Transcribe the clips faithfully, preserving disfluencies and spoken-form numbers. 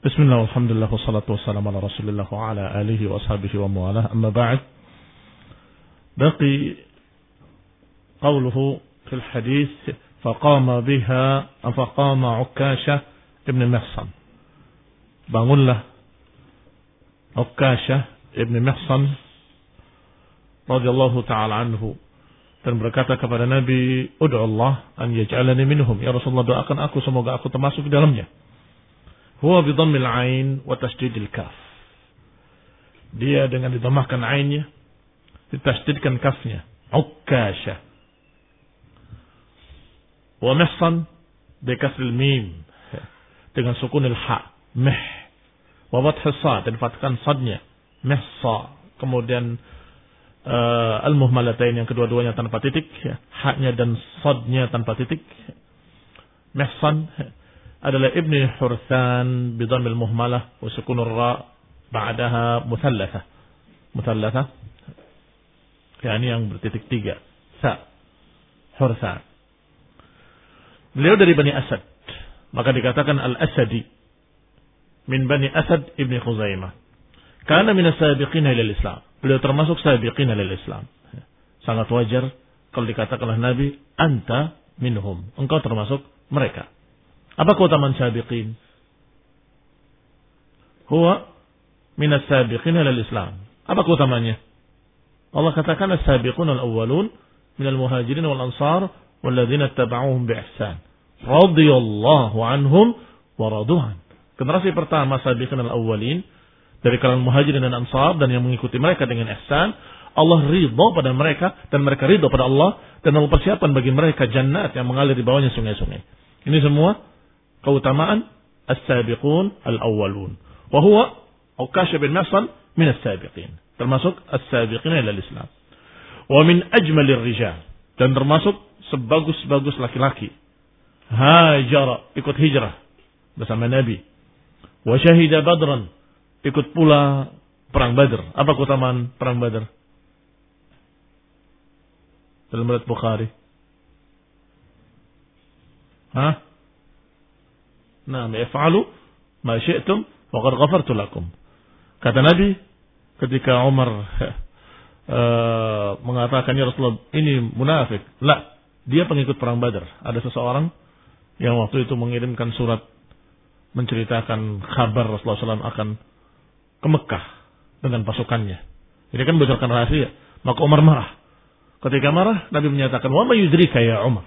Bismillah, alhamdulillah, wassalatu wassalamu ala rasulillah wa ala alihi wa ashabihi wa mu'alah. Amma ba'd. Baqi qawluhu fil hadith, faqama biha faqama Ukkashah ibn Mihsan. Bangunlah Ukkashah ibn Mihsan radhiyallahu ta'ala anhu dan berkata kepada Nabi, "Ud'u Allah an yaj'alani minhum." Ya Rasulullah, doakan aku semoga aku termasuk di dalamnya. Huwa bi dhammil ain wa tasydidil kaf. Dia dengan didhammahkan ainnya, ditasydidkan kafnya. Ukkashah. Wa Mihsan bi kasril mim dengan sukunil ha, mih. Wa fathhis sad dan fathkan sadnya, mihsa. Kemudian uh, al-muhmalatain yang kedua-duanya tanpa titik, ha-nya dan sadnya tanpa titik. Mihsan adalah ibni Hurthan bidhammil muhmalah wa sukunur ra ba'daha muthallatha. Muthallatha yakni yang bertitik tiga. Sa Hurthan. Beliau dari Bani Asad, maka dikatakan Al-Asadi min Bani Asad ibni Khuzaimah. Kana min as-sabiqina ila al-Islam. Beliau termasuk sabiqina ila al-Islam. Sangat wajar kalau dikatakan oleh Nabi, anta minhum. Engkau termasuk mereka. Apa keutamaan sabiqin? Huwa min as-sabiqin ila al-Islam. Apa keutamaannya? Allah katakan as-sabiqun al-awwalun min al-muhajirin wal ansar walladzina ittaba'uuhum bi ihsan. Radhiyallahu anhum wa radu'an. Generasi pertama sabiqin al-awwalin dari kalangan muhajirin dan ansar dan yang mengikuti mereka dengan ihsan, Allah ridha pada mereka dan mereka ridha pada Allah dan Allah persiapan bagi mereka jannat yang mengalir di bawahnya sungai-sungai. Ini semua keutamaan as-sabiqun al-awwalun. Wa huwa Ukkashah bin Mihsan min as-sabiqin. Termasuk as-sabiqin ila al-Islam. Wa min ajmalir rijal. Dan termasuk sebagus-bagus laki-laki. Hajara, ikut hijrah bersama Nabi. Wa syahida Badran, ikut pula perang Badr. Apa keutamaan perang Badr? Dalam riwayat Bukhari. Hah? Nah, yaf'alu ma syi'tum wa qad ghafartu lakum. Kata Nabi ketika Umar uh, mengatakan, ya Rasulullah, ini munafik. La, dia pengikut perang Badar. Ada seseorang yang waktu itu mengirimkan surat menceritakan kabar Rasulullah shallallahu alaihi wasallam akan ke Mekah dengan pasukannya. Ini kan bocorkan rahasia. Maka Umar marah. Ketika marah, Nabi menyatakan, wa ma yudrika ya Umar.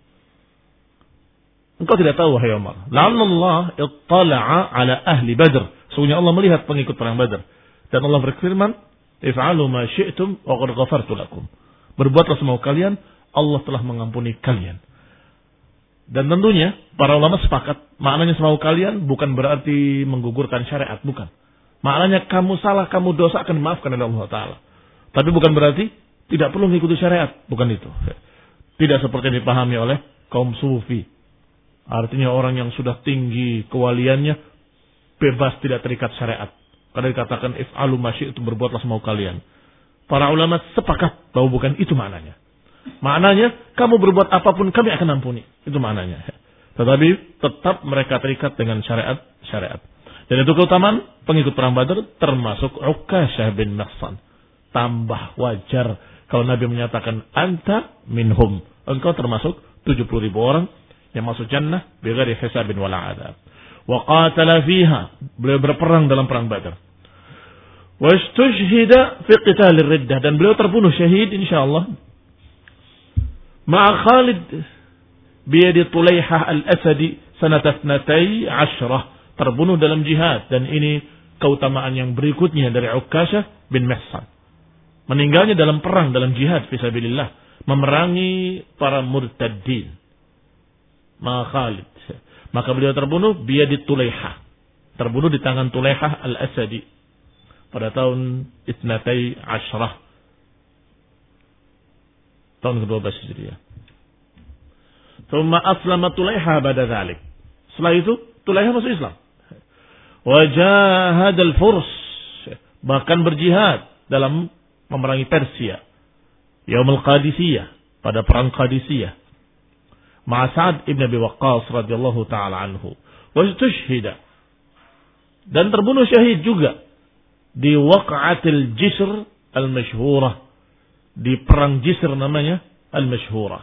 Engkau tidak tahu, wahai Umar. La'anallah ittala'a ala ahli Badr. Sesungguhnya Allah melihat pengikut perang Badr. Dan Allah berfirman, if'alu ma syi'tum wa qad ghafartu lakum. Berbuatlah semau kalian, Allah telah mengampuni kalian. Dan tentunya para ulama sepakat, maknanya semau kalian bukan berarti menggugurkan syariat, bukan. Maknanya kamu salah, kamu dosa akan dimaafkan oleh Allah Ta'ala. Tapi bukan berarti tidak perlu mengikuti syariat, bukan itu. Tidak seperti yang dipahami oleh kaum sufi. Artinya orang yang sudah tinggi kewaliannya bebas tidak terikat syariat. Karena dikatakan if'alu ma syi'tum, berbuatlah semau kalian. Para ulama sepakat bahwa bukan itu maknanya. Maknanya kamu berbuat apapun kami akan ampuni. Itu maknanya. Tetapi tetap mereka terikat dengan syariat-syariat. Dan itu keutamaan pengikut perang Badar termasuk Ukkashah bin Mihsan. Tambah wajar kalau Nabi menyatakan anta minhum. Engkau termasuk tujuh puluh ribu orang yang masuk jannah bighairi hisabin wala adab. Wa qatala fiha, beliau berperang dalam perang Badar. Wa istushhida fi qitalir riddah, dan beliau terbunuh syahid insyaallah. Ma'a Khalid bi yadi Tulaihah al-Asadi sanata ithnatay ashrah, terbunuh dalam jihad. Dan ini keutamaan yang berikutnya dari Ukkashah bin Mihsan. Meninggalnya dalam perang, dalam jihad fisabilillah, memerangi para murtaddin. Ma Khalid. Maka beliau terbunuh biyadit Tulaihah. Terbunuh di tangan Tulaihah al-Asadi pada tahun Itnatai Ashrah. Tahun kedua belas Hijriah. Thumma aslama Tulaihah pada dhalik. Setelah itu Tulaihah masuk Islam. Wajahad al-Furs. Bahkan berjihad dalam memerangi Persia. Yaumul Qadisiyah. Pada perang Qadisiyah. Ma'a Sa'ad ibn Abi Waqqas radhiyallahu ta'ala anhu. Wa istushhida Dan terbunuh syahid juga di waqa'atil Jisr al-masyhurah. Di perang Jisr namanya al-masyhurah.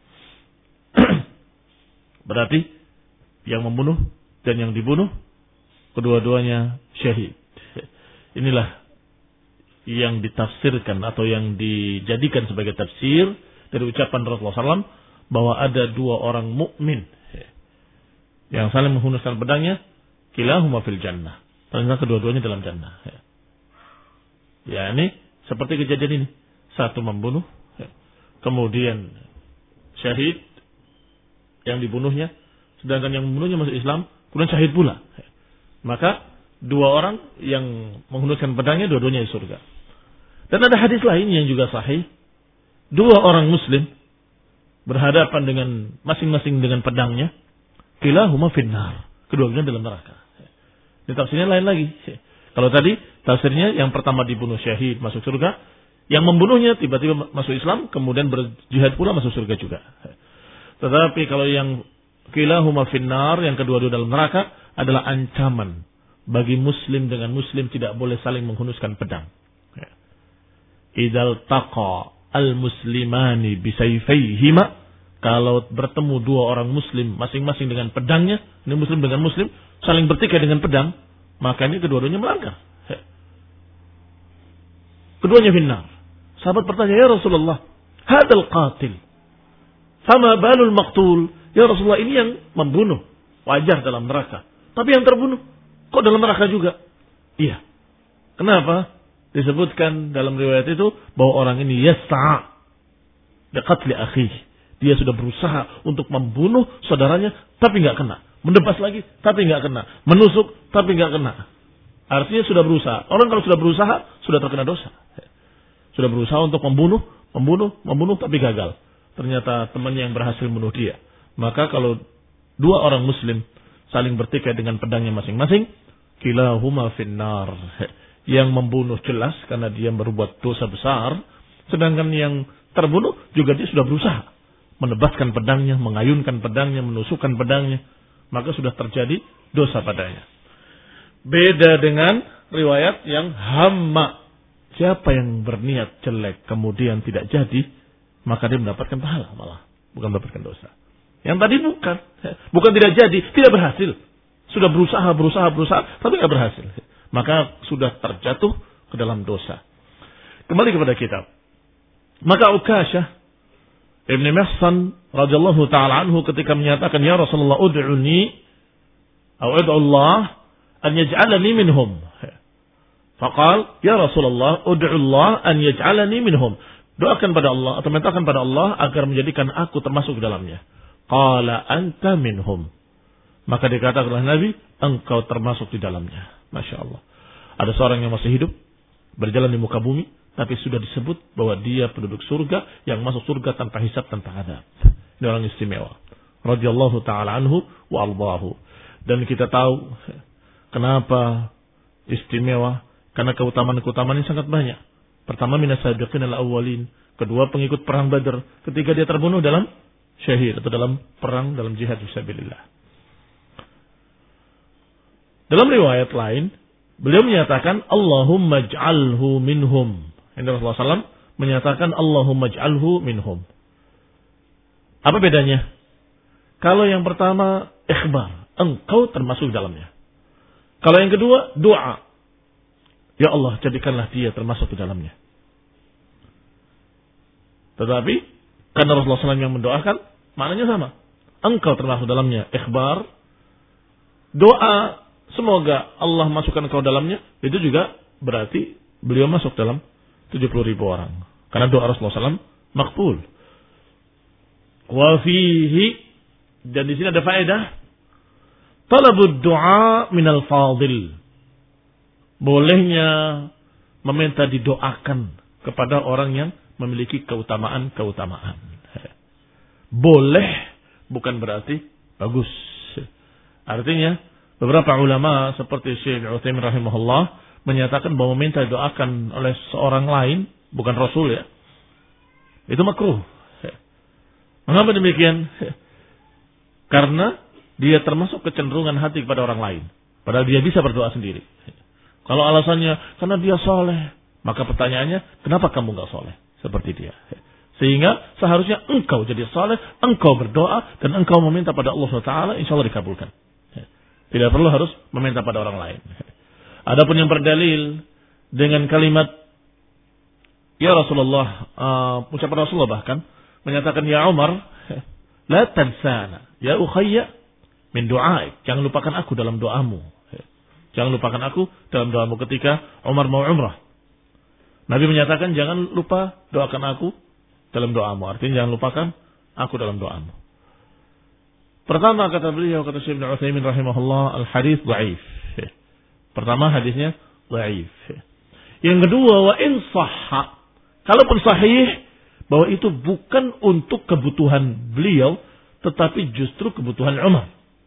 Berarti yang membunuh dan yang dibunuh kedua-duanya syahid. Inilah yang ditafsirkan atau yang dijadikan sebagai tafsir dari ucapan Rasulullah shallallahu alaihi wasallam bahwa ada dua orang mukmin yang saling menghunuskan pedangnya, kilahuma fil jannah. Ternyata kedua-duanya dalam jannah. Ya, ini seperti kejadian ini. Satu membunuh, kemudian syahid yang dibunuhnya, sedangkan yang membunuhnya masuk Islam, kemudian syahid pula. Maka dua orang yang menghunuskan pedangnya dua-duanya di surga. Dan ada hadis lain yang juga sahih. Dua orang muslim berhadapan dengan masing-masing dengan pedangnya, kilahuma finnar. Kedua-duanya dalam neraka. Ini tafsirnya lain lagi. Kalau tadi tafsirnya yang pertama dibunuh syahid masuk surga, yang membunuhnya tiba-tiba masuk Islam, kemudian berjihad pula masuk surga juga. Tetapi kalau yang kilahuma finnar, yang kedua-dua dalam neraka, adalah ancaman bagi muslim dengan muslim tidak boleh saling menghunuskan pedang. Idzal taqa al-muslimani bisayfayhima, kalau bertemu dua orang muslim masing-masing dengan pedangnya, ini muslim dengan muslim saling bertikai dengan pedang, maka ini kedua-duanya melanggar. Keduanya finnar. Sahabat bertanya, ya Rasulullah, hadal qatil, fama balul maqtul? Ya Rasulullah, ini yang membunuh wajar dalam neraka, tapi yang terbunuh kok dalam neraka juga? Iya. Kenapa? Disebutkan dalam riwayat itu bahwa orang ini yas'a biqatli akhihi. Dia sudah berusaha untuk membunuh saudaranya tapi enggak kena. Mendebas lagi tapi enggak kena. Menusuk tapi enggak kena. Artinya sudah berusaha. Orang kalau sudah berusaha sudah terkena dosa. Sudah berusaha untuk membunuh, membunuh, membunuh tapi gagal. Ternyata temannya yang berhasil membunuh dia. Maka kalau dua orang muslim saling bertikai dengan pedangnya masing-masing, kilahuma finnar. Yang membunuh jelas karena dia berbuat dosa besar, sedangkan yang terbunuh juga dia sudah berusaha menebaskan pedangnya, mengayunkan pedangnya, menusukkan pedangnya, maka sudah terjadi dosa padanya. Beda dengan riwayat yang hamma. Siapa yang berniat jelek kemudian tidak jadi, maka dia mendapatkan pahala malah, bukan mendapatkan dosa. Yang tadi bukan, bukan tidak jadi, tidak berhasil. Sudah berusaha, berusaha, berusaha, tapi tidak berhasil. Maka sudah terjatuh ke dalam dosa. Kembali kepada kitab. Maka Ukasyah Ibn Mihsan radhiyallahu ta'ala anhu ketika menyatakan, ya Rasulullah, ud'uni atau ud'u Allah an yaj'alani minhum. Faqal, ya Rasulullah, ud'u Allah an yaj'alani minhum. Doakan pada Allah atau mintakan pada Allah agar menjadikan aku termasuk dalamnya. Qala anta minhum. Maka dikatakan oleh Nabi, engkau termasuk di dalamnya. Masya Allah. Ada seorang yang masih hidup, berjalan di muka bumi, tapi sudah disebut bahwa dia penduduk surga yang masuk surga tanpa hisab, tanpa adab. Ini orang istimewa. Radhiyallahu ta'ala anhu wa allahu. Dan kita tahu kenapa istimewa. Karena keutamaan-keutamaan ini sangat banyak. Pertama, minas sabiqin al-awwalin. Kedua, pengikut perang Badar. Ketiga, dia terbunuh dalam syahid atau dalam perang, dalam jihad fisabilillah. Dalam riwayat lain, beliau menyatakan Allahumma ij'alhu minhum. Ini Rasulullah shallallahu alaihi wasallam menyatakan Allahumma ij'alhu minhum. Apa bedanya? Kalau yang pertama ikhbar, engkau termasuk dalamnya. Kalau yang kedua doa, ya Allah jadikanlah dia termasuk di dalamnya. Tetapi karena Rasulullah shallallahu alaihi wasallam yang mendoakan, maknanya sama. Engkau termasuk dalamnya, ikhbar. Doa semoga Allah masukkan engkau dalamnya, itu juga berarti beliau masuk dalam tujuh puluh ribu orang. Karena doa Rasulullah shallallahu alaihi wasallam maqbul. Wa fihi, dan di sini ada faedah, talabud du'a minal fadil. Bolehnya meminta didoakan kepada orang yang memiliki keutamaan-keutamaan. Boleh, bukan berarti bagus. Artinya, beberapa ulama seperti Syekh Utsaimin rahimahullah menyatakan bahwa meminta doakan oleh seorang lain, bukan Rasul ya, itu makruh. Mengapa demikian? Karena dia termasuk kecenderungan hati kepada orang lain. Padahal dia bisa berdoa sendiri. Kalau alasannya karena dia soleh, maka pertanyaannya kenapa kamu nggak soleh seperti dia? Sehingga seharusnya engkau jadi soleh, engkau berdoa dan engkau meminta pada Allah subhanahu wa taala, insya Allah dikabulkan. Tidak perlu harus meminta pada orang lain. Adapun yang berdalil dengan kalimat ya Rasulullah, uh, ucapan Rasulullah bahkan menyatakan ya Umar, la tansana ya ukhayya min du'aik, jangan lupakan aku dalam doamu. Jangan lupakan aku dalam doamu ketika Umar mau umrah. Nabi menyatakan jangan lupa doakan aku dalam doamu. Artinya jangan lupakan aku dalam doamu. Pertama kata beliau, kata Syekh Ibnu Utsaimin rahimahullah, al-hadis dhaif. Pertama hadisnya dhaif. Yang kedua, wa in sahha, kalaupun sahih, bahwa itu bukan untuk kebutuhan beliau, tetapi justru kebutuhan Umar.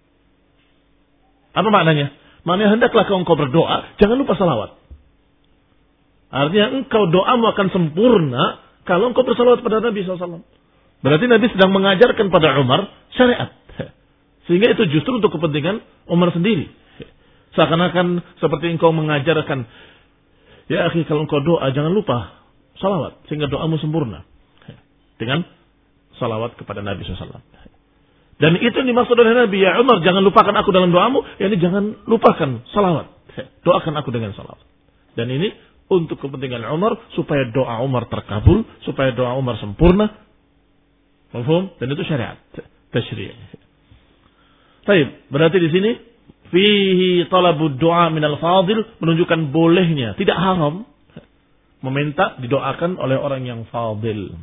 Apa maknanya? Maknanya hendaklah engkau berdoa, jangan lupa salawat. Artinya engkau doamu akan sempurna kalau engkau bersalawat pada Nabi shallallahu alaihi wasallam. Berarti Nabi sedang mengajarkan pada Umar syariat. Sehingga itu justru untuk kepentingan Umar sendiri. Seakan-akan seperti engkau mengajarkan, ya akhi, kalau engkau doa jangan lupa salawat, sehingga doamu sempurna. Dengan salawat kepada Nabi shallallahu alaihi wasallam. Dan itu yang dimaksud oleh Nabi, ya Umar, jangan lupakan aku dalam doamu, yakni jangan lupakan salawat. Doakan aku dengan salawat. Dan ini untuk kepentingan Umar, supaya doa Umar terkabul, supaya doa Umar sempurna. Mafhum? Dan itu syariat, tasyri'. Baik, berarti di sini fihi talabud du'a minal fadil, menunjukkan bolehnya, tidak haram meminta didoakan oleh orang yang fadil.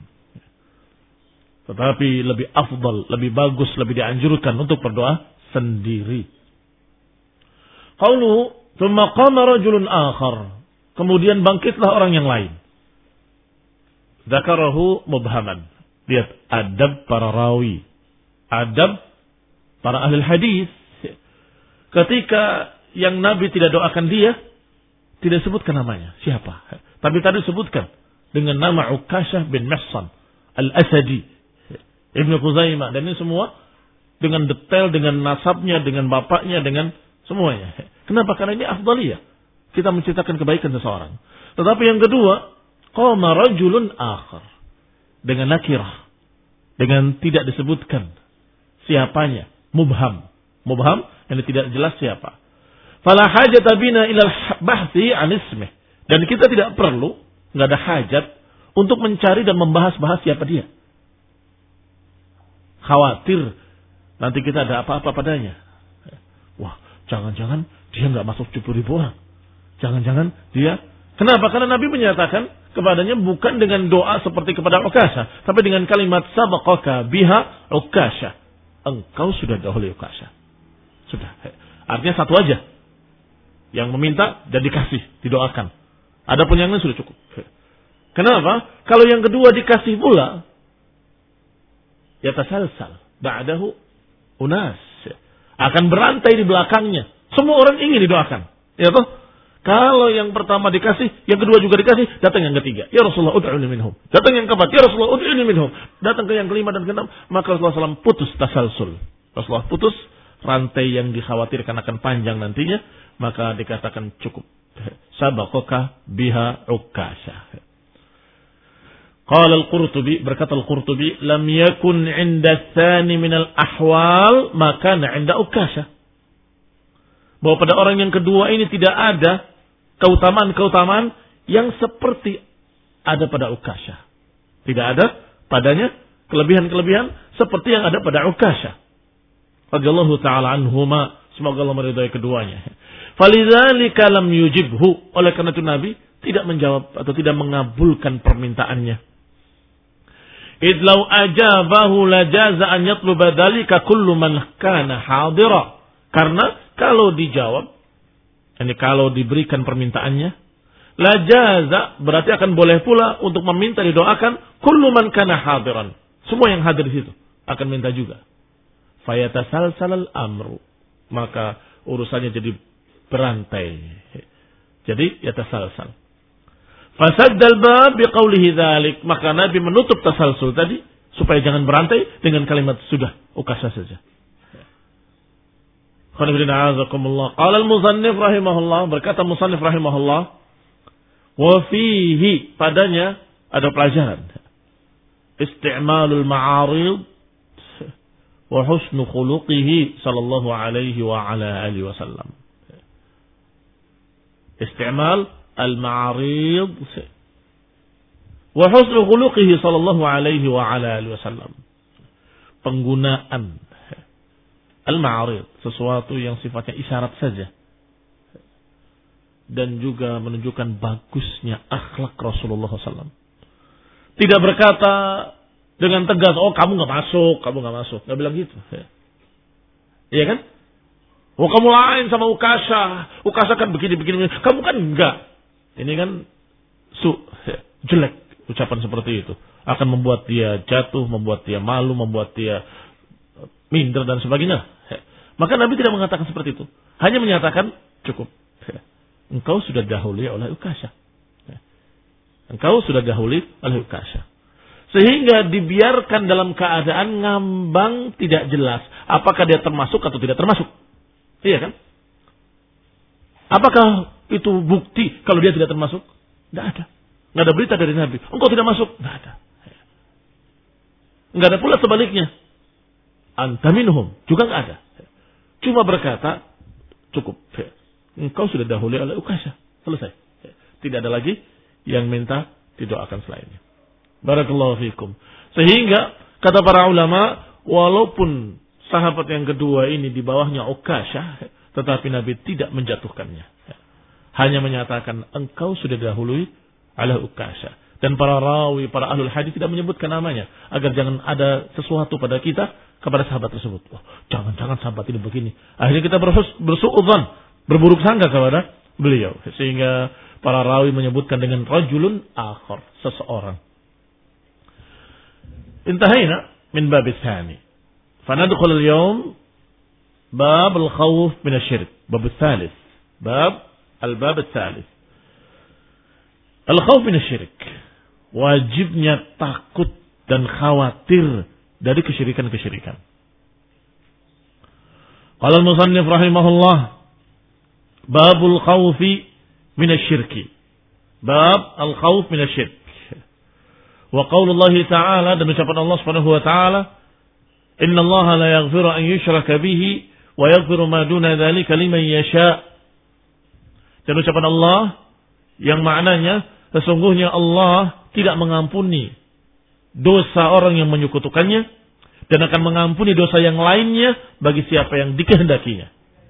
Tetapi lebih afdal, lebih bagus, lebih dianjurkan untuk berdoa sendiri. Qauluhu thumma qama rajulun akhar, kemudian bangkitlah orang yang lain. Dzakarahu mubhaman. Lihat adab para rawi, adab para ahli hadis. Ketika yang Nabi tidak doakan dia, tidak sebutkan namanya siapa, tapi tadi sebutkan dengan nama Ukasyah bin Mihsan al-Asadi, Ibnu Khuzaimah, dan ini semua dengan detail, dengan nasabnya, dengan bapaknya, dengan semuanya. Kenapa? Karena ini afdaliyah, kita menceritakan kebaikan seseorang. Tetapi yang kedua, qama rajulun akhar, dengan nakirah, dengan tidak disebutkan siapanya, mubham. Mubham yang tidak jelas siapa. Fala hajata bina ila al-bahthi an ismih. Dan kita tidak perlu, enggak ada hajat untuk mencari dan membahas-bahas siapa dia. Khawatir nanti kita ada apa-apa padanya. Wah, jangan-jangan dia enggak masuk tujuh puluh ribu orang. Jangan-jangan dia. Kenapa? Karena Nabi menyatakan kepadanya bukan dengan doa seperti kepada Ukasyah, tapi dengan kalimat sabaqaka biha Ukasyah. Engkau sudah dahulu Ukasyah. Sudah. Artinya satu aja yang meminta dan dikasih, didoakan. Adapun yang lain sudah cukup. Kenapa? Kalau yang kedua dikasih pula, yatasalsal ba'dahu unas, akan berantai di belakangnya. Semua orang ingin didoakan. Ya toh? Kalau yang pertama dikasih, yang kedua juga dikasih, datang yang ketiga. Ya Rasulullah, ud'uni minhum. Datang yang keempat, ya Rasulullah, ud'uni minhum. Datang ke yang kelima dan keenam, maka Rasulullah shallallahu alaihi wasallam putus tasalsul. Rasulullah putus rantai yang dikhawatirkan akan panjang nantinya, maka dikatakan cukup. Sabaqaka biha Ukasyah. Qala al-Qurtubi, berkata al-Qurtubi, lam yakun 'inda tsani min al-ahwal ma kana 'inda Ukasyah. Bahwa pada orang yang kedua ini tidak ada keutamaan-keutamaan yang seperti ada pada Ukasyah. Tidak ada padanya kelebihan-kelebihan seperti yang ada pada Ukasyah radhiyallahu taala anhuma, semoga Allah meridai keduanya. Falidzalika lam yujibhu, oleh karena itu Nabi tidak menjawab atau tidak mengabulkan permintaannya. Idlau ajabahu lajaza an yatluba dzalika kullu man kana hadira. Karena kalau dijawab, ini kalau diberikan permintaannya, lajaza berarti akan boleh pula untuk meminta didoakan kullu man kana hadiran. Semua yang hadir di situ akan minta juga. Fayatasalsalal amru, maka urusannya jadi berantai. Jadi yatasalsal. Fasaddal bab biqaulihi dzalik, maka Nabi menutup tasalsul tadi supaya jangan berantai dengan kalimat sudah Ukasyah saja. Qala al-musannif rahimahullah, berkata musannif rahimahullah, wa fihi, padanya ada pelajaran. Isti'malul ma'arid wa husnu khuluqihi sallallahu alaihi wa ala alihi wasallam. Isti'mal al-ma'arid wa husnu khuluqihi sallallahu alaihi wa ala alihi wasallam. Penggunaan al-ma'arid, sesuatu yang sifatnya isyarat saja, dan juga menunjukkan bagusnya akhlak Rasulullah shallallahu alaihi wasallam. Tidak berkata dengan tegas, oh kamu nggak masuk, kamu nggak masuk, nggak bilang gitu. Iya kan? Oh kamu lain sama Ukasha, Ukasha kan begini begini, kamu kan enggak. Ini kan su, jelek ucapan seperti itu, akan membuat dia jatuh, membuat dia malu, membuat dia minder dan sebagainya. Maka Nabi tidak mengatakan seperti itu. Hanya menyatakan cukup. Engkau sudah dahului oleh Ukasha. Engkau sudah dahului oleh Ukasha. Sehingga dibiarkan dalam keadaan ngambang tidak jelas. Apakah dia termasuk atau tidak termasuk. Iya kan? Apakah itu bukti kalau dia tidak termasuk? Tidak ada. Tidak ada berita dari Nabi. Engkau tidak masuk? Tidak ada. Tidak ada pula sebaliknya. Anta minhum, juga enggak ada. Cuma berkata, cukup. Engkau sudah dahului oleh Ukasha. Selesai. Tidak ada lagi yang minta didoakan selainnya. Barakallahu fikum. Sehingga, kata para ulama, walaupun sahabat yang kedua ini di bawahnya Ukasha, tetapi Nabi tidak menjatuhkannya. Hanya menyatakan, engkau sudah dahului oleh Ukasha. Dan para rawi, para ahlul hadis tidak menyebutkan namanya. Agar jangan ada sesuatu pada kita, kepada sahabat tersebut. Oh, jangan-jangan sahabat ini begini. Akhirnya kita bersu'udzan, berburuk sangka kepada beliau. Sehingga para rawi menyebutkan dengan rajulun akhar, seseorang. Intahayna min bab tsani. Fanadkhul al-yawm bab al-khawf min asy-syirk. Bab tsalits. Bab al-bab tsalits. Al-khawf min asy-syirk. Wajibnya takut dan khawatir dari kesyirikan-kesyirikan. Qala al-musannif rahimahullah, babul khawfi min asy-syirki. Bab al-khawf min asy-syirk. Wa qaulullah ta'ala, dan ucapan Allah Subhanahu wa ta'ala, innallaha la yaghfiru an yushraka bihi wa yaghfiru ma duna dzalika liman yasha. Dan ucapan Allah yang maknanya sesungguhnya Allah tidak mengampuni dosa orang yang menyekutukannya dan akan mengampuni dosa yang lainnya bagi siapa yang dikehendakinya.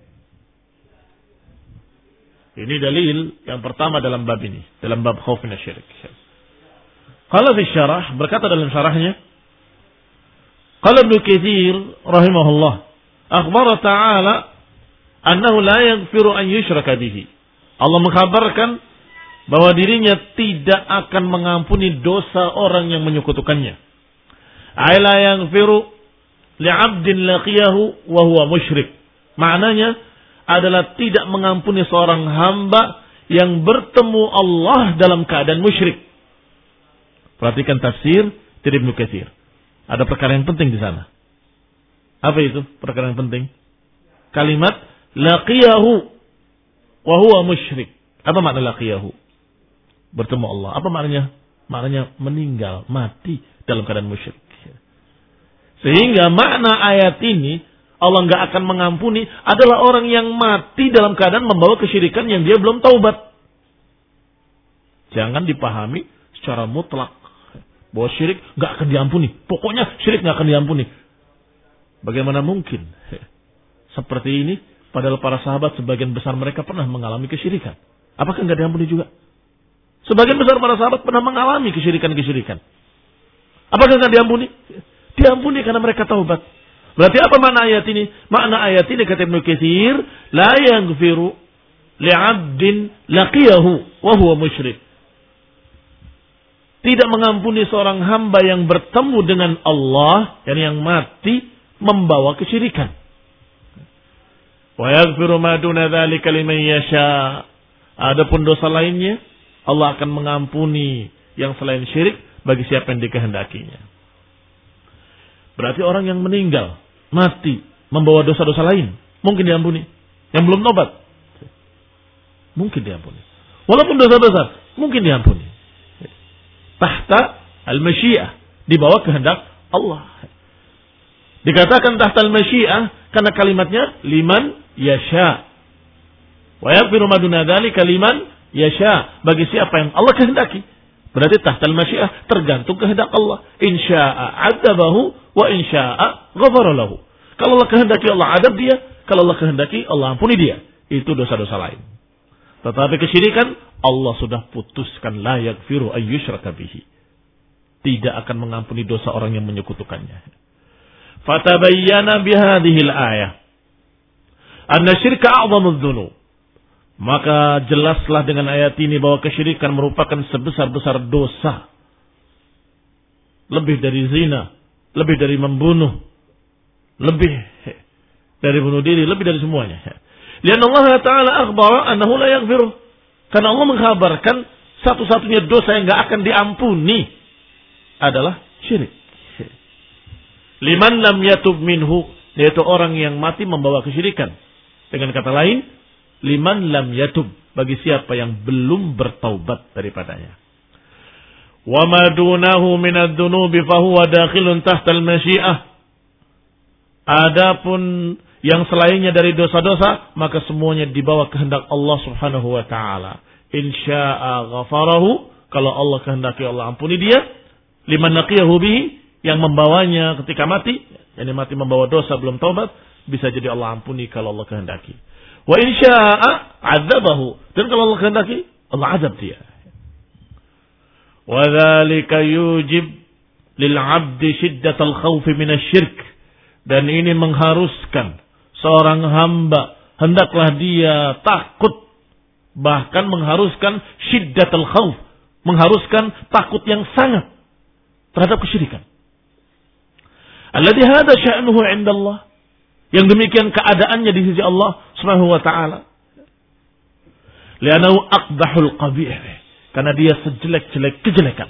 Ini dalil yang pertama dalam bab ini, dalam bab khauf min asy-syirik. Qala fi syarah, berkata dalam syarahnya, qala Ibnu Katsir rahimahullah, akhbara ta'ala annahu la yaghfiru an yushraka bihi. Allah mengkhabarkan bahwa dirinya tidak akan mengampuni dosa orang yang menyekutukannya. Ala yaghfiru li'abdin laqiyahu wa huwa musyrik. Maknanya adalah tidak mengampuni seorang hamba yang bertemu Allah dalam keadaan musyrik. Perhatikan tafsir dari Ibnu Katsir. Ada perkara yang penting di sana. Apa itu perkara yang penting? Kalimat laqiyahu wa huwa musyrik. Apa makna laqiyahu? Bertemu Allah. Apa maknanya? Maknanya meninggal, mati dalam keadaan musyrik. Sehingga makna ayat ini, Allah nggak akan mengampuni adalah orang yang mati dalam keadaan membawa kesyirikan yang dia belum taubat. Jangan dipahami secara mutlak bahwa syirik nggak akan diampuni. Pokoknya syirik nggak akan diampuni. Bagaimana mungkin? Seperti ini, padahal para sahabat sebagian besar mereka pernah mengalami kesyirikan. Apakah nggak diampuni juga? Sebagian besar para sahabat pernah mengalami kesyirikan-kesyirikan. Apakah nggak diampuni? Diampuni karena mereka taubat. Berarti apa makna ayat ini? Makna ayat ini kata Ibnu Katsir, la yaghfiru li'abdin laqiyahu wa huwa musyrik. Tidak mengampuni seorang hamba yang bertemu dengan Allah, yani yang mati membawa kesyirikan. Wa yaghfiru ma duna dzalika liman yasha. Adapun dosa lainnya Allah akan mengampuni yang selain syirik bagi siapa yang dikehendakinya. Berarti orang yang meninggal, mati, membawa dosa-dosa lain. mungkin diampuni. Yang belum tobat, mungkin diampuni. Walaupun dosa besar, mungkin diampuni. Tahta al-masyiah, di bawah kehendak Allah. Dikatakan tahta al-masyiah karena kalimatnya liman yasha. Wa yaghfiru ma duna dzalika liman yasha, bagi siapa yang Allah kehendaki. Berarti tahta al-masyiah tergantung kehendak Allah. In syaa'a 'adzabahu wa in syaa'a ghafara lahu. Kalau Allah kehendaki Allah adab dia, kalau Allah kehendaki Allah ampuni dia. Itu dosa-dosa lain. Tetapi kesyirikan Allah sudah putuskan la yaghfiru ayyushraka bihi. Tidak akan mengampuni dosa orang yang menyekutukannya. Fatabayyana bihadhil ayah anna syirka a'dhamudz dzunub. Maka jelaslah dengan ayat ini bahwa kesyirikan merupakan sebesar-besar dosa. Lebih dari zina, lebih dari membunuh, lebih dari bunuh diri, lebih dari semuanya. Lianna Allah Ta'ala akhbara annahu la yaghfiru. Karena Allah mengkhabarkan satu-satunya dosa yang enggak akan diampuni adalah syirik. Liman lam yatub minhu, yaitu orang yang mati membawa kesyirikan. Dengan kata lain, liman lam yatub, bagi siapa yang belum bertaubat daripadanya. Wa ma dunahu minadz dzunubi fa huwa dakhilun tahta al-masyiah. Adapun yang selainnya dari dosa-dosa, maka semuanya di bawah kehendak Allah Subhanahu wa taala. In syaa'a ghafarahu, kalau Allah kehendaki Allah ampuni dia. Liman laqiyahu bihi, yang membawanya ketika mati, yang mati membawa dosa belum taubat, bisa jadi Allah ampuni kalau Allah kehendaki. Wa in syaa'a 'adzabahu, dan kalau Allah kehendaki Allah azab dia. Wa dzalika yujib lil 'abdi shiddatal khawf minasy-syirk, dan ini mengharuskan seorang hamba hendaklah dia takut, bahkan mengharuskan syiddatul khauf, mengharuskan takut yang sangat terhadap kesyirikan. Alladhi hadza sya'nuhu 'indallah, yang demikian keadaannya di sisi Allah Subhanahu wa taala. Li'annahu aqbahul qabih, karena dia sejelek-jelek kejelekan.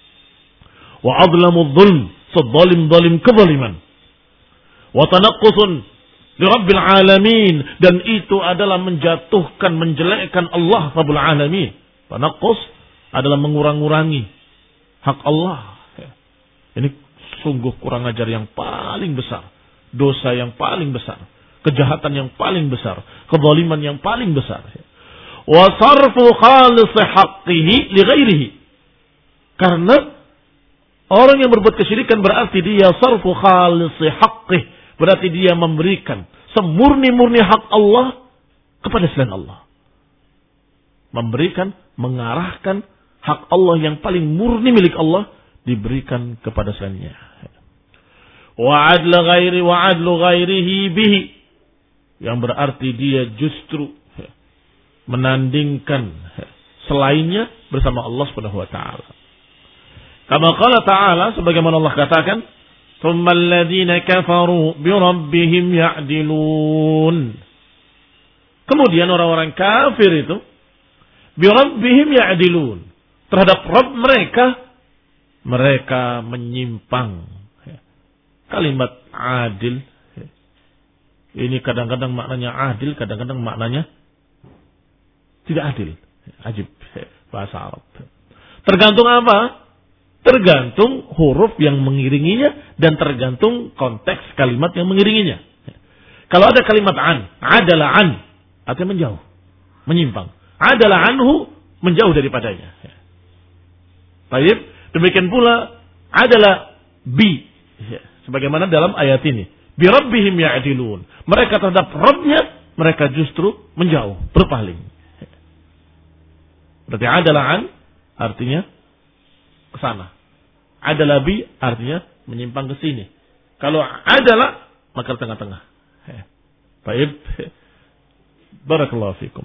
Wa adlamudz dzulm, sedzalim-zalim kezaliman. Wa tanaqqusun li Rabbil Alamin, dan itu adalah menjatuhkan, menjelekkan Allah Rabbul Alamin. Tanaqqus adalah mengurang-urangi hak Allah. Ini sungguh kurang ajar yang paling besar, dosa yang paling besar, kejahatan yang paling besar, kezaliman yang paling besar. Wa sarfu khalis haqqihi li ghairihi, karena orang yang berbuat kesyirikan berarti dia sarfu khalis haqqihi, berarti dia memberikan semurni-murni hak Allah kepada selain Allah. Memberikan, mengarahkan hak Allah yang paling murni milik Allah diberikan kepada selainnya. Wa adlu ghairi wa adlu ghairihi bihi, yang berarti dia justru menandingkan selainnya bersama Allah Subhanahu wa taala. Kama qala ta'ala, sebagaimana Allah katakan, ثم الذين كفروا بربهم يعدلون. Kemudian orang-orang kafir itu birabbihim ya'dilun, terhadap Rabb mereka mereka menyimpang. Kalimat adil ini kadang-kadang maknanya adil, kadang-kadang maknanya tidak adil. Ajib bahasa Arab. Tergantung apa? Tergantung huruf yang mengiringinya dan tergantung konteks kalimat yang mengiringinya. Kalau ada kalimat an, adalah an, artinya menjauh, menyimpang. Adalah anhu, menjauh daripadanya. Baik, demikian pula adalah bi, sebagaimana dalam ayat ini. Bi rabbihim ya'dilun. Mereka terhadap Rabbnya, mereka justru menjauh, berpaling. Berarti adalah an, artinya ke sana. Adalah bi artinya menyimpang ke sini. Kalau adalah maka tengah-tengah. Baik. Barakallahu fikum.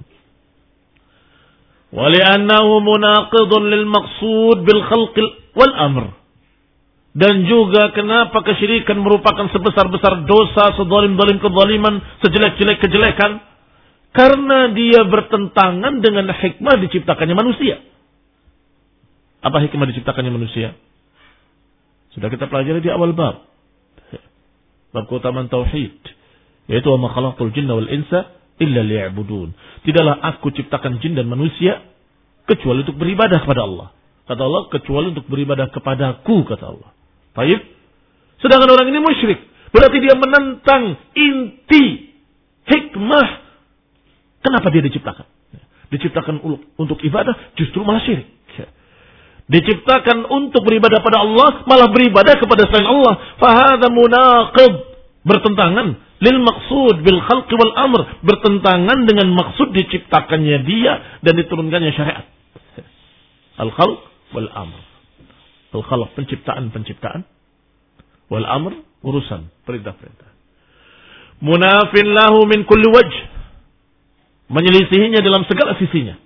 Wa li'annahu munaqidun lil maqsud bil khalq wal amr. Dan juga kenapa kesyirikan merupakan sebesar-besar dosa, sezalim-zalim kezaliman, sejelek-jelek kejelekan? Karena dia bertentangan dengan hikmah diciptakannya manusia. Apa hikmah diciptakannya manusia? Sudah kita pelajari di awal bab. Bab keutamaan tauhid. Yaitu wa ma khalaqtul jinna wal insa illa liya'budun. Tidaklah aku ciptakan jin dan manusia kecuali untuk beribadah kepada Allah. Kata Allah, kecuali untuk beribadah kepadaku, kata Allah. Baik. Sedangkan orang ini musyrik. Berarti dia menentang inti hikmah kenapa dia diciptakan. Diciptakan untuk ibadah, justru malah syirik. Diciptakan untuk beribadah pada Allah, malah beribadah kepada selain Allah. Fahadha munaqib, bertentangan lil maqsud bil khalqi wal amr, bertentangan dengan maksud diciptakannya dia dan diturunkannya syariat. Al khalq wal amr. Al khalq penciptaan-penciptaan, wal amr urusan perintah-perintah. Munafin lahu min kulli wajh, menyelisihinya dalam segala sisinya.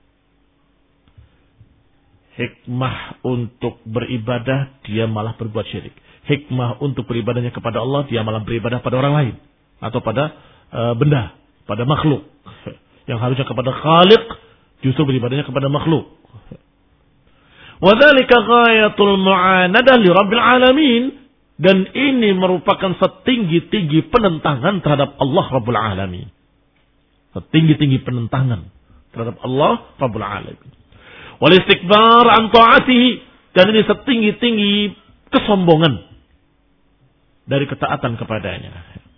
Hikmah untuk beribadah, dia malah berbuat syirik. Hikmah untuk beribadahnya kepada Allah, dia malah beribadah pada orang lain. Atau pada uh, benda, pada makhluk. Yang harusnya kepada Khaliq, justru beribadahnya kepada makhluk. وَذَلِكَ غَايَةُ الْمُعَانَدَةِ لِرَبِّ الْعَالَمِينَ. Dan ini merupakan setinggi-tinggi penentangan terhadap Allah Rabbul Alamin. Setinggi-tinggi penentangan terhadap Allah Rabbul Alamin. Wal istikbar an ta'atihi, dan ini setinggi-tinggi kesombongan dari ketaatan kepadanya.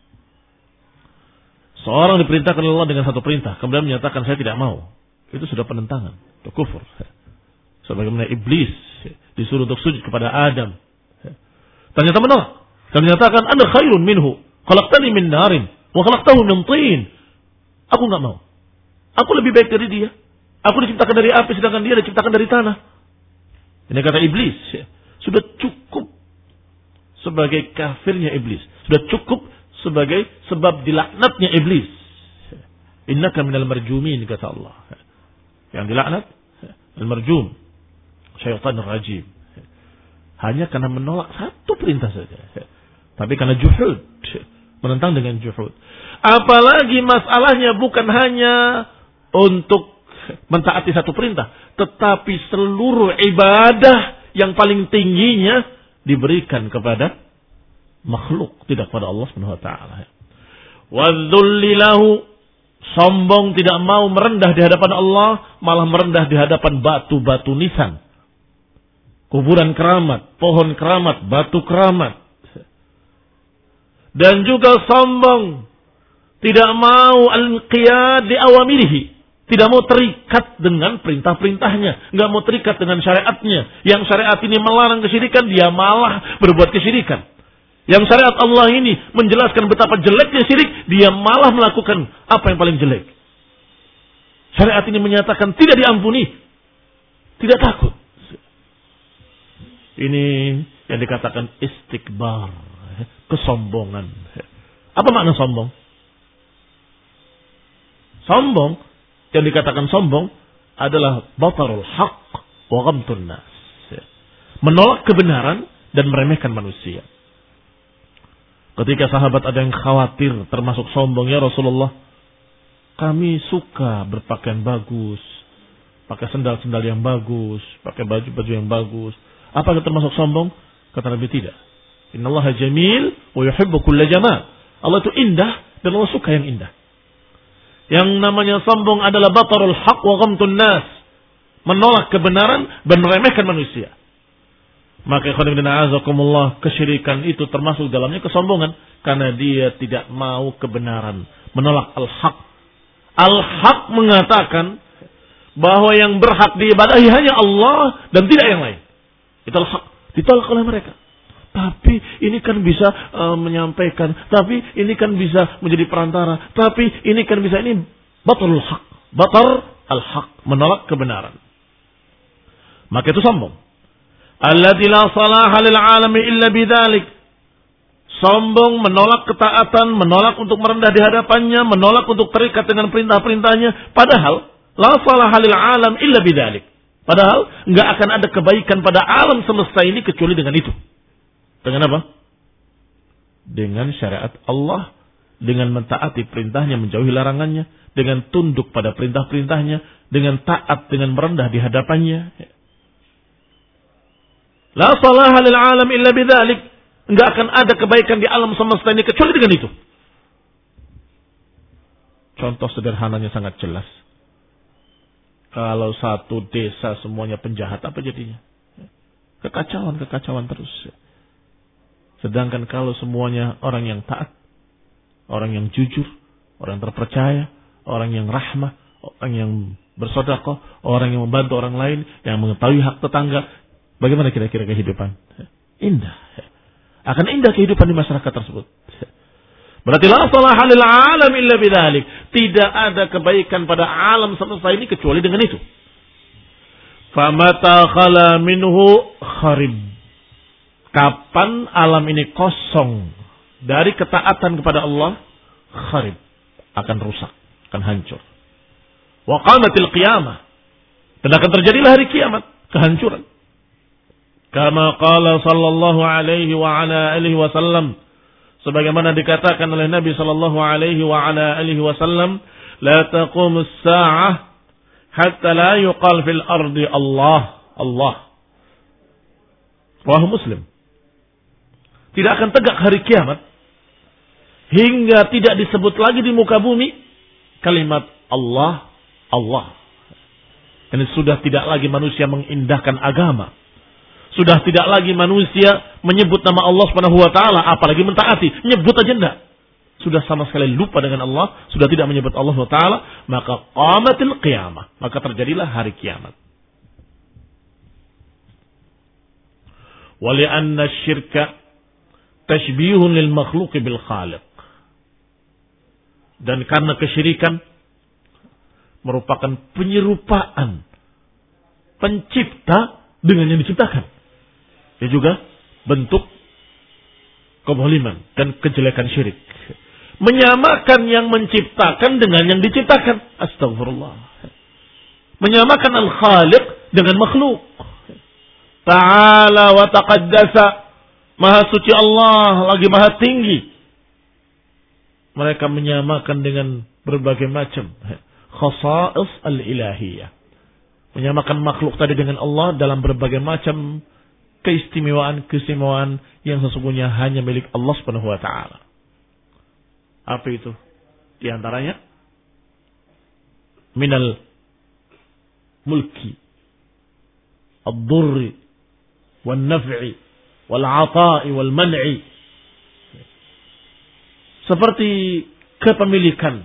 Seorang diperintahkan oleh Allah dengan satu perintah, kemudian menyatakan saya tidak mau. Itu sudah penentangan, itu kufur. Sebagaimana iblis disuruh untuk sujud kepada Adam, ternyata menolak dan menyatakan ana khairun minhu, khalaqtani min narin wa khalaqtahu min tin. Aku enggak mau. Aku lebih baik dari dia. Aku diciptakan dari api sedangkan dia diciptakan dari tanah. Ini kata iblis. Sudah cukup sebagai kafirnya iblis. Sudah cukup sebagai sebab dilaknatnya iblis. Innaka minal marjumin, kata Allah. Yang dilaknat al-marjum, syaitan rajim. Hanya karena menolak satu perintah saja. Tapi karena juhud, menentang dengan juhud. Apalagi masalahnya bukan hanya untuk mentaati satu perintah, tetapi seluruh ibadah yang paling tingginya diberikan kepada makhluk, tidak kepada Allah Subhanahu wa taala. Wadzulli lahu, sombong, tidak mau merendah di hadapan Allah, malah merendah di hadapan batu-batu nisan. Kuburan keramat, pohon keramat, batu keramat. Dan juga sombong, tidak mau al-qiyad li awamirihi, tidak mau terikat dengan perintah-perintahnya, nggak mau terikat dengan syariatnya. Yang syariat ini melarang kesyirikan, dia malah berbuat kesyirikan. Yang syariat Allah ini menjelaskan betapa jeleknya syirik, dia malah melakukan apa yang paling jelek. Syariat ini menyatakan tidak diampuni, tidak takut. Ini yang dikatakan istikbar, kesombongan. Apa makna sombong? Sombong, yang dikatakan sombong adalah batarul haq wa ghamtun nas. Menolak kebenaran dan meremehkan manusia. Ketika sahabat ada yang khawatir termasuk sombong, ya Rasulullah, kami suka berpakaian bagus, pakai sendal-sendal yang bagus, pakai baju-baju yang bagus. Apakah termasuk sombong? Kata Nabi, tidak. Innallaha jamil wa yuhibbu kulla jamal. Allah itu indah dan Allah suka yang indah. Yang namanya sombong adalah batarul haq wa ghamtun nas, menolak kebenaran dan meremehkan manusia. Maka ikhwan fillah azakumullah, kesyirikan itu termasuk dalamnya kesombongan karena dia tidak mau kebenaran, menolak al-haq. Al-haq mengatakan bahwa yang berhak diibadahi hanya Allah dan tidak yang lain. Itu al-haq, ditolak oleh mereka. Tapi ini kan bisa uh, menyampaikan, tapi ini kan bisa menjadi perantara, tapi ini kan bisa, ini batarul haq, batar al-haq, menolak kebenaran. Maka itu sombong. Alladzi la salaha lil alami illa bidzalik. Sombong, menolak ketaatan, menolak untuk merendah di hadapannya, menolak untuk terikat dengan perintah-perintahnya, padahal la salaha lil alam illa bidzalik. Padahal enggak akan ada kebaikan pada alam semesta ini kecuali dengan itu. Dengan apa? Dengan syariat Allah, dengan mentaati perintahnya, menjauhi larangannya, dengan tunduk pada perintah-perintahnya, dengan taat, dengan merendah di hadapannya. La salaha lil alam illa bidzalik. Enggak akan ada kebaikan di alam semesta ini kecuali dengan itu. Contoh sederhananya sangat jelas. Kalau satu desa semuanya penjahat, apa jadinya? Kekacauan, kekacauan terus. Sedangkan kalau semuanya orang yang taat, orang yang jujur, orang yang terpercaya, orang yang rahmah, orang yang bersedekah, orang yang membantu orang lain, yang mengetahui hak tetangga, bagaimana kira-kira kehidupan? Indah. Akan indah kehidupan di masyarakat tersebut. Berarti la salaha lil alam illa bidzalik. Tidak ada kebaikan pada alam semesta ini kecuali dengan itu. Famata khala minhu kharib. Kapan alam ini kosong dari ketaatan kepada Allah, kharib, akan rusak, akan hancur. Wa qamatil qiyamah. Dan akan terjadilah hari kiamat, kehancuran. Kama qala sallallahu alaihi wa ala alihi wasallam, sebagaimana dikatakan oleh Nabi sallallahu alaihi wa ala alihi wasallam, la taqumus sa'ah hatta la yuqal fil ardi Allah, Allah. Rawahu Muslim. Tidak akan tegak hari kiamat hingga tidak disebut lagi di muka bumi kalimat Allah, Allah. Ini sudah tidak lagi manusia mengindahkan agama. Sudah tidak lagi manusia menyebut nama Allah Subhanahu wa taala, apalagi mentaati, nyebut aja enggak. Sudah sama sekali lupa dengan Allah, sudah tidak menyebut Allah Subhanahu wa taala, maka qamatil qiyamah, maka terjadilah hari kiamat. Wa li'anna syirka tashbihun lil makhluq bil khaliq. Dan karena kesyirikan merupakan penyerupaan pencipta dengan yang diciptakan. Dia juga bentuk kezaliman dan kejelekan syirik. Menyamakan yang menciptakan dengan yang diciptakan. Astagfirullah. Menyamakan al-khaliq dengan makhluk. Ta'ala wa taqaddasa. Maha suci Allah, lagi maha tinggi. Mereka menyamakan dengan berbagai macam khasa'is al-ilahiyah. Menyamakan makhluk tadi dengan Allah dalam berbagai macam keistimewaan-keistimewaan yang sesungguhnya hanya milik Allah Subhanahu wa taala. Apa itu? Di antaranya minal mulki, ad-durri, wan-naf'i, wal-'ata'i, wal-man'i. Seperti kepemilikan,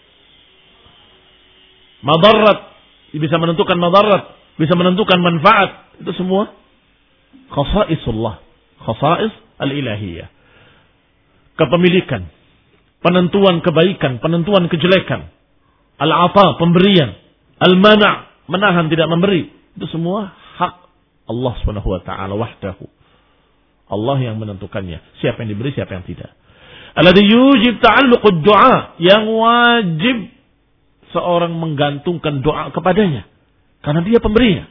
madarat, bisa menentukan madarat, bisa menentukan manfaat, itu semua khasaisullah, khasais al-ilahiyah. Kepemilikan, penentuan kebaikan, penentuan kejelekan, al-'ata, pemberian, al-mana', menahan tidak memberi, itu semua hak Allah Subhanahu wa taala wahdahu. Allah yang menentukannya, siapa yang diberi, siapa yang tidak. Alladzi yujib ta'alluqud du'a, yang wajib seorang menggantungkan doa kepadanya karena dia pemberinya.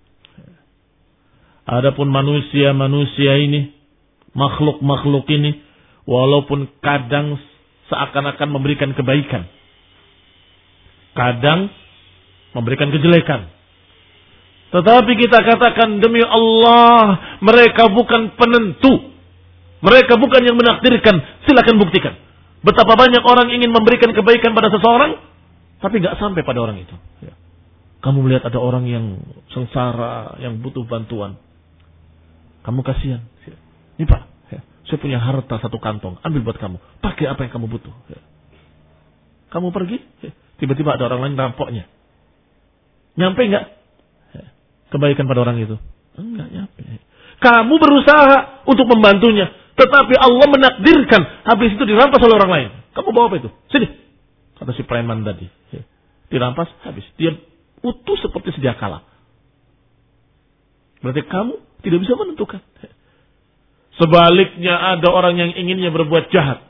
Adapun manusia-manusia ini, makhluk-makhluk ini, walaupun kadang seakan-akan memberikan kebaikan, kadang memberikan kejelekan, tetapi kita katakan demi Allah, mereka bukan penentu, mereka bukan yang menakdirkan. Silakan buktikan betapa banyak orang ingin memberikan kebaikan pada seseorang, tapi gak sampai pada orang itu. Kamu melihat ada orang yang sengsara, yang butuh bantuan, kamu kasihan. Ini Pak, saya punya harta satu kantong, ambil buat kamu, pakai apa yang kamu butuh. Kamu pergi, tiba-tiba ada orang lain rampoknya. Nyampe nggak kebaikan pada orang itu? Enggak nyampe. Kamu berusaha untuk membantunya, tetapi Allah menakdirkan habis itu dirampas oleh orang lain. Kamu bawa apa itu? Sini, kata si preman tadi. Dirampas, habis. Dia utuh seperti sedia kala. Berarti kamu tidak bisa menentukan. Sebaliknya ada orang yang inginnya berbuat jahat,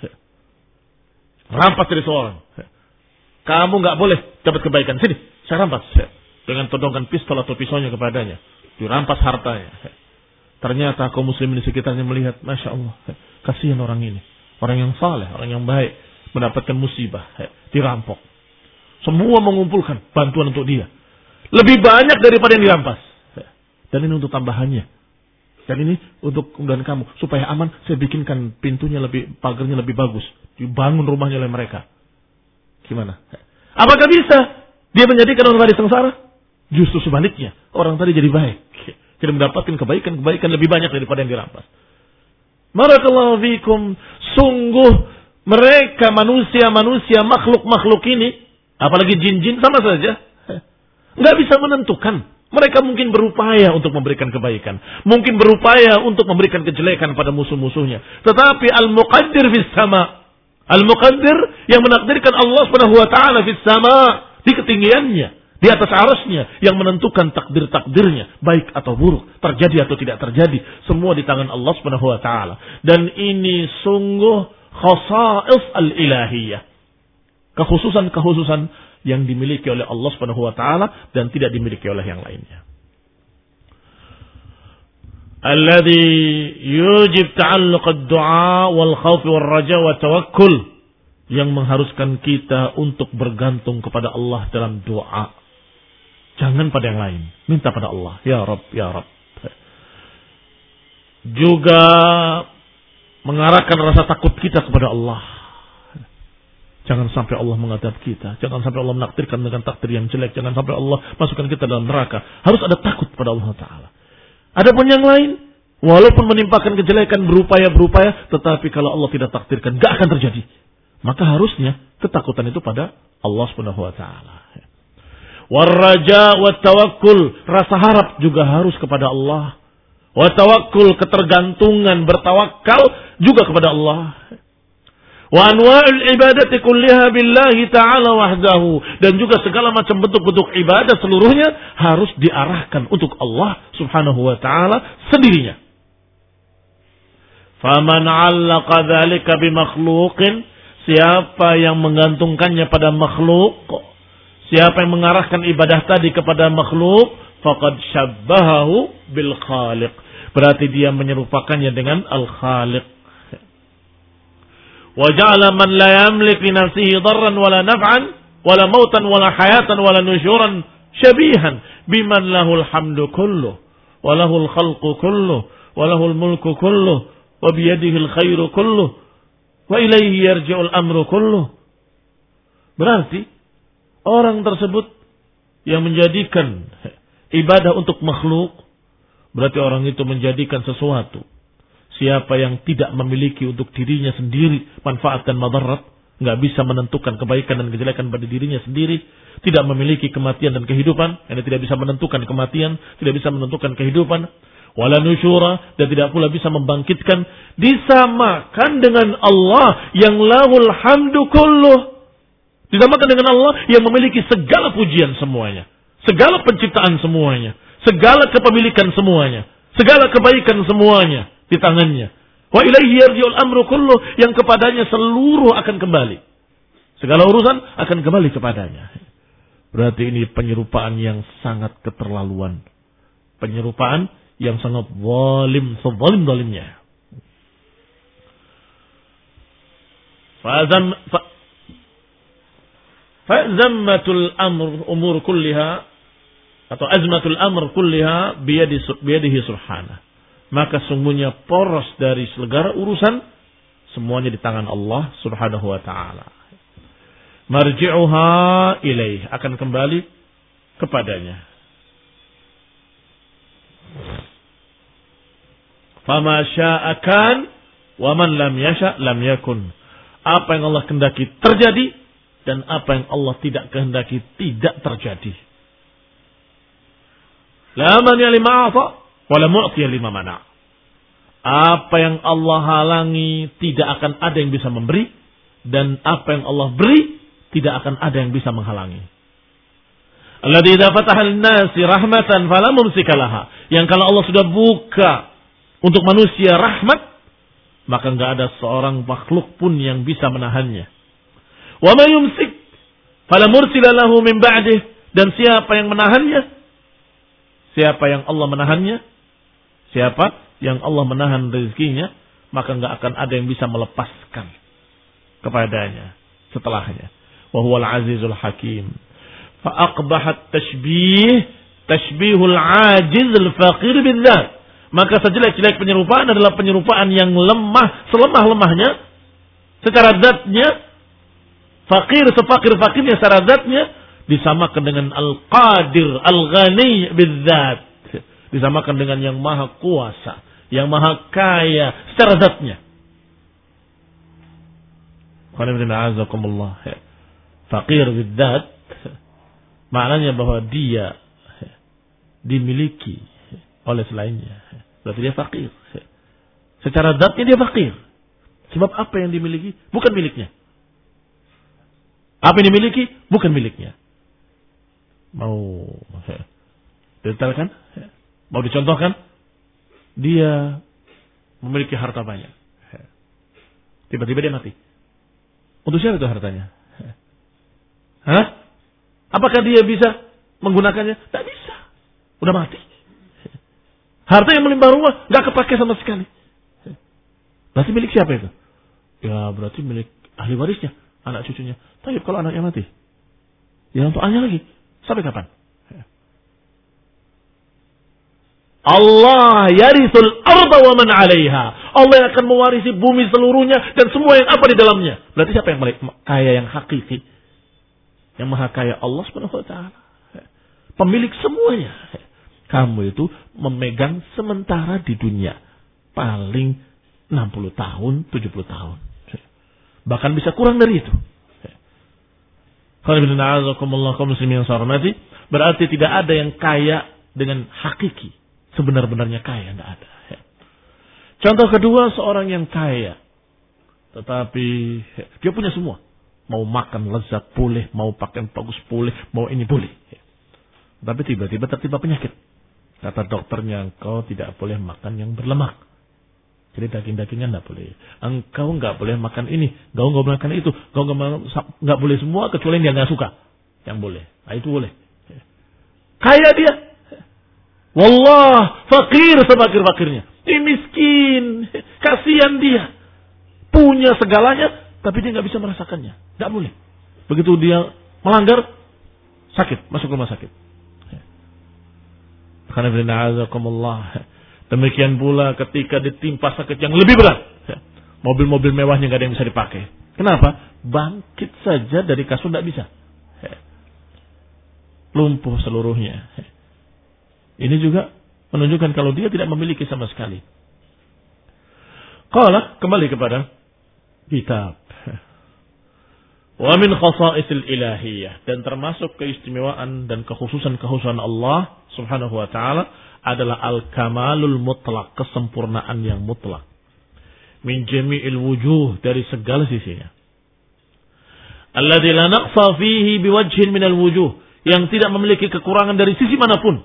rampas dari seorang. Kamu nggak boleh dapat kebaikan. Sini, saya rampas. Dengan todongkan pistol atau pisaunya kepadanya, dirampas hartanya. Ternyata kaum muslimin di sekitarnya melihat, masya Allah, kasihan orang ini, orang yang saleh, orang yang baik, mendapatkan musibah, dirampok. Semua mengumpulkan bantuan untuk dia, lebih banyak daripada yang dirampas. Dan ini untuk tambahannya. Dan ini untuk kemudian kamu. Supaya aman, saya bikinkan pintunya lebih, pagarnya lebih bagus. Dibangun rumahnya oleh mereka. Gimana? Apakah bisa dia menjadikan orang tadi sengsara? Justru sebaliknya, orang tadi jadi baik. Jadi mendapatkan kebaikan-kebaikan lebih banyak daripada yang dirampas. Barakallahu fikum, sungguh mereka manusia-manusia, makhluk-makhluk ini, apalagi jin-jin sama saja, nggak bisa menentukan. Mereka mungkin berupaya untuk memberikan kebaikan, mungkin berupaya untuk memberikan kejelekan pada musuh-musuhnya. Tetapi al-muqaddir fis sama, al-muqaddir yang menakdirkan Allah Subhanahu wa taala fis sama, di ketinggiannya, di atas arasnya, yang menentukan takdir-takdirnya, baik atau buruk, terjadi atau tidak terjadi, semua di tangan Allah Subhanahu wa taala. Dan ini sungguh khasa'is al-ilahiyah, kekhususan-kekhususan yang dimiliki oleh Allah Subhanahu wa taala dan tidak dimiliki oleh yang lainnya. Alladhi yujib ta'alluq ad-du'a wal khauf wal raja wa tawakkul, yang mengharuskan kita untuk bergantung kepada Allah dalam doa. Jangan pada yang lain, minta pada Allah, ya Rabb, ya Rabb. Juga mengarahkan rasa takut kita kepada Allah. Jangan sampai Allah mengadab kita. Jangan sampai Allah menakdirkan dengan takdir yang jelek. Jangan sampai Allah masukkan kita dalam neraka. Harus ada takut pada Allah Ta'ala. Adapun yang lain, walaupun menimpakan kejelekan berupaya-berupaya, tetapi kalau Allah tidak takdirkan, gak akan terjadi. Maka harusnya ketakutan itu pada Allah Subhanahu wa taala. Warraja wa tawakkul, rasa harap juga harus kepada Allah. Wa tawakkul, ketergantungan, bertawakal juga kepada Allah. Wa anwa'ul ibadati kulliha billahi ta'ala wahdahu, dan juga segala macam bentuk-bentuk ibadah seluruhnya harus diarahkan untuk Allah Subhanahu wa taala sendirinya. Faman 'allaqa dzalika bimakhluqin, siapa yang menggantungkannya pada makhluk, siapa yang mengarahkan ibadah tadi kepada makhluk, faqad syabbahahu bil khaliq, berarti dia menyerupakannya dengan al-khaliq. Wa ja'ala man la yamlik li nafsihi darran wala naf'an wala mautan wala hayatan wala nushuran syabihan biman lahul hamdu kulluh wa lahul khalqu kulluh wa lahul mulku kulluh wa biyadihi al-khairu kulluh wa ilaihi yarji'ul amru kulluh. Berarti orang tersebut yang menjadikan ibadah untuk makhluk, berarti orang itu menjadikan sesuatu. Siapa yang tidak memiliki untuk dirinya sendiri manfaat dan madarat, nggak bisa menentukan kebaikan dan kejelekan pada dirinya sendiri, tidak memiliki kematian dan kehidupan, yang tidak bisa menentukan kematian, tidak bisa menentukan kehidupan, wala nusyura, dan tidak pula bisa membangkitkan, disamakan dengan Allah yang lahul hamdu kulluh, disamakan dengan Allah yang memiliki segala pujian semuanya, segala penciptaan semuanya, segala kepemilikan semuanya, segala kebaikan semuanya di tangannya. Wa ilaihi yarji'ul amru kulluh, yang kepadanya seluruh akan kembali. Segala urusan akan kembali kepadanya. Berarti ini penyerupaan yang sangat keterlaluan. Penyerupaan yang sangat zalim, sezalim-zalimnya. Fa'azam fa, fa'zammatul amr umur kulliha, atau azmatul amr kulliha biyadi biyadihi subhanahu. Maka sungguhnya poros dari segala urusan semuanya di tangan Allah Subhanahu wa taala. Marji'uha ilaih, akan kembali kepadanya. Fama syaa kan wa man lam yasha lam yakun. Apa yang Allah kehendaki terjadi, dan apa yang Allah tidak kehendaki tidak terjadi. La man lima a'ta wala mu'tiya lima mana'. Apa yang Allah halangi tidak akan ada yang bisa memberi, dan apa yang Allah beri tidak akan ada yang bisa menghalangi. Alladzi idza fataha lin-nasi rahmatan fala mumsika laha, yang kalau Allah sudah buka untuk manusia rahmat, maka enggak ada seorang makhluk pun yang bisa menahannya. Wa may yumsik fala mursila lahu min ba'dih, dan siapa yang menahannya? Siapa yang Allah menahannya? Siapa yang Allah menahan rezekinya, maka enggak akan ada yang bisa melepaskan kepadanya setelahnya. Wa huwal azizul hakim. Fa aqbahat tashbih tashbihul ajizul faqir bidzat. Maka sejelek-jelek penyerupaan adalah penyerupaan yang lemah, selemah-lemahnya secara zatnya Fakir sefakir-fakirnya secara zatnya disamakan dengan al-qadir, al-ghani bidzat. Disamakan dengan yang maha kuasa, yang maha kaya secara zatnya. Fakir bidzat maknanya bahwa dia dimiliki oleh selainnya. Berarti dia fakir. Secara zatnya dia fakir. Sebab apa yang dimiliki bukan miliknya. Apa yang dimiliki bukan miliknya. Mau detailkan? Mau dicontohkan? Dia memiliki harta banyak. Tiba-tiba dia mati. Untuk siapa itu hartanya? Hah? Apakah dia bisa menggunakannya? Tidak bisa. Udah mati. Harta yang melimpah ruah nggak kepake sama sekali. Berarti milik siapa itu? Ya berarti milik ahli warisnya, anak cucunya. Tapi kalau anaknya mati, ya untuk anaknya lagi. Sampai kapan? Allah yarisul arda wa man 'alaiha. Allah yang akan mewarisi bumi seluruhnya dan semua yang apa di dalamnya. Berarti siapa yang kaya yang hakiki? Yang maha kaya Allah Subhanahu wa taala. Pemilik semuanya. Kamu itu memegang sementara di dunia paling enam puluh tahun, tujuh puluh tahun. Bahkan bisa kurang dari itu. Kalau kaum muslimin yang saya hormati, berarti tidak ada yang kaya dengan hakiki. Sebenar-benarnya kaya, tidak ada. Contoh kedua, seorang yang kaya. Tetapi dia punya semua. Mau makan lezat boleh, mau pakaian bagus boleh, mau ini boleh. Tapi tiba-tiba tertimpa penyakit. Kata dokternya, engkau tidak boleh makan yang berlemak. Jadi daging-dagingnya tidak boleh. Engkau nggak boleh makan ini, engkau nggak boleh makan itu, engkau nggak boleh semua kecuali yang dia nggak suka. Yang boleh, nah, itu boleh. Kaya dia, wallah fakir sebakir-fakirnya. Ini miskin, kasihan dia, punya segalanya, tapi dia nggak bisa merasakannya, nggak boleh. Begitu dia melanggar, sakit, masuk rumah sakit. Karena bina'azakumullah. Demikian pula ketika ditimpa sakit yang lebih berat. Mobil-mobil mewahnya gak ada yang bisa dipakai. Kenapa? Bangkit saja dari kasur tidak bisa. Lumpuh seluruhnya. Ini juga menunjukkan kalau dia tidak memiliki sama sekali. Qala, kembali kepada kitab. Wa min khasa'isil ilahiyah. Dan termasuk keistimewaan dan kekhususan-kekhususan Allah subhanahu wa ta'ala adalah al-kamalul mutlak, kesempurnaan yang mutlak. Min jami'il wujuh, dari segala sisinya. Alladzi la naqsa fihi biwajhin minal wujuh, yang tidak memiliki kekurangan dari sisi manapun.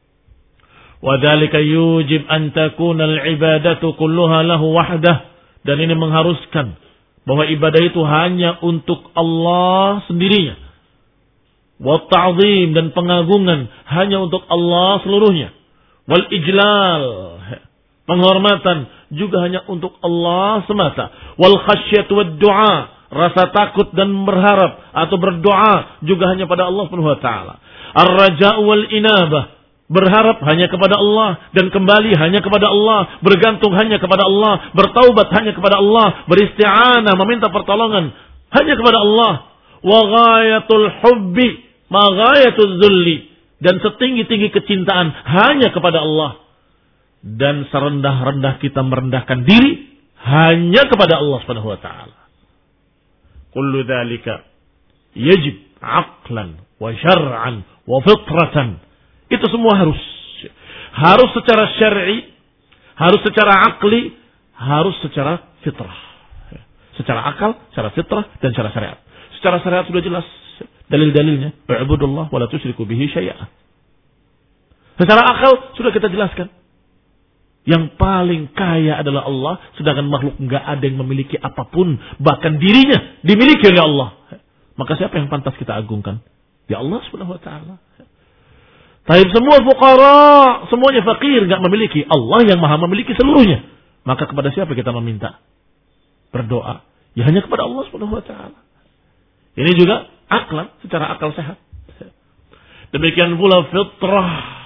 Wa dzalika yujib an takuna al-ibadatu kulluha lahu wahdah, dan ini mengharuskan bahwa ibadah itu hanya untuk Allah sendirinya. Wa ta'zim, dan pengagungan hanya untuk Allah seluruhnya. Wal ijlal, penghormatan juga hanya untuk Allah semata. Wal khasyat wad du'a, rasa takut dan berharap atau berdoa juga hanya pada Allah Subhanahu wa taala. Ar-raja' wal inabah, berharap hanya kepada Allah dan kembali hanya kepada Allah, bergantung hanya kepada Allah, bertaubat hanya kepada Allah, beristi'anah, meminta pertolongan hanya kepada Allah. Wa ghayatul hubbi ma ghayatul dzulli, dan setinggi-tinggi kecintaan hanya kepada Allah, dan serendah-rendah kita merendahkan diri hanya kepada Allah Subhanahu wa taala. Kullu dzalika yajib aqlan wa syar'an wa fitratan. Itu semua harus harus secara syar'i, harus secara akli, harus secara fitrah. Secara akal, secara fitrah, dan secara syariat. Secara syariat sudah jelas dalil-dalilnya, wa'budullah wa la tusyriku bihi syai'a. Secara akal sudah kita jelaskan. Yang paling kaya adalah Allah, sedangkan makhluk enggak ada yang memiliki apapun, bahkan dirinya dimiliki oleh Allah. Maka siapa yang pantas kita agungkan? Ya Allah Subhanahu wa taala. Tapi semua fuqara, semuanya fakir, enggak memiliki. Allah yang Maha memiliki seluruhnya. Maka kepada siapa kita meminta? Berdoa. Ya hanya kepada Allah Subhanahu wa taala. Ini juga akal, secara akal sehat. Demikian pula fitrah.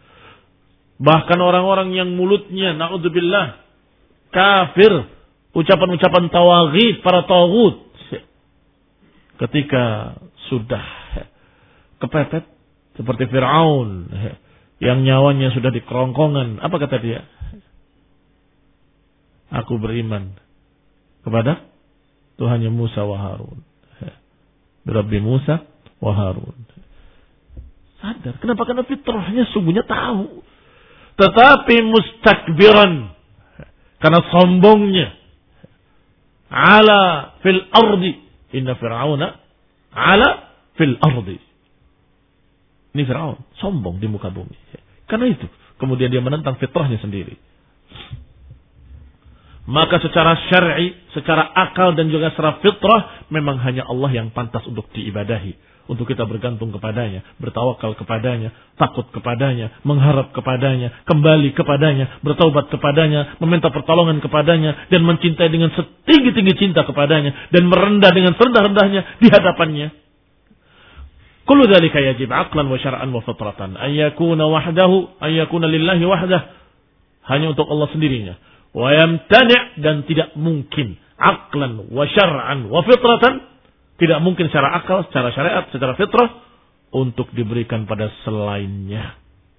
Bahkan orang-orang yang mulutnya, na'udzubillah, kafir, ucapan-ucapan tawaghid, para taghut. ketika sudah kepepet seperti Fir'aun yang nyawanya sudah di kerongkongan, apa kata dia? Aku beriman kepada Tuhannya Musa wa Harun. Rabbi Musa wa Harun. Sadar. Kenapa? Karena fitrahnya sungguhnya tahu. Tetapi mustakbiran. Karena sombongnya. Ala fil ardi. Inna Fir'auna ala fil ardi. Ini Fir'aun. Sombong di muka bumi. Karena itu. Kemudian dia menentang fitrahnya sendiri. Maka secara syar'i, secara akal dan juga secara fitrah, memang hanya Allah yang pantas untuk diibadahi. Untuk kita bergantung kepadanya, bertawakal kepadanya, takut kepadanya, mengharap kepadanya, kembali kepadanya, bertaubat kepadanya, meminta pertolongan kepadanya, dan mencintai dengan setinggi-tinggi cinta kepadanya, dan merendah dengan serendah-rendahnya di hadapannya. Kullu dzalika yajib aqlan wa syar'an wa fitratan, an yakuna wahdahu, an yakuna lillahi wahdah, hanya untuk Allah sendirinya. Wa yamtani' dan tidak mungkin aqlan wa syar'an wa fitratan, tidak mungkin secara akal, secara syariat, secara fitrah untuk diberikan pada selainnya.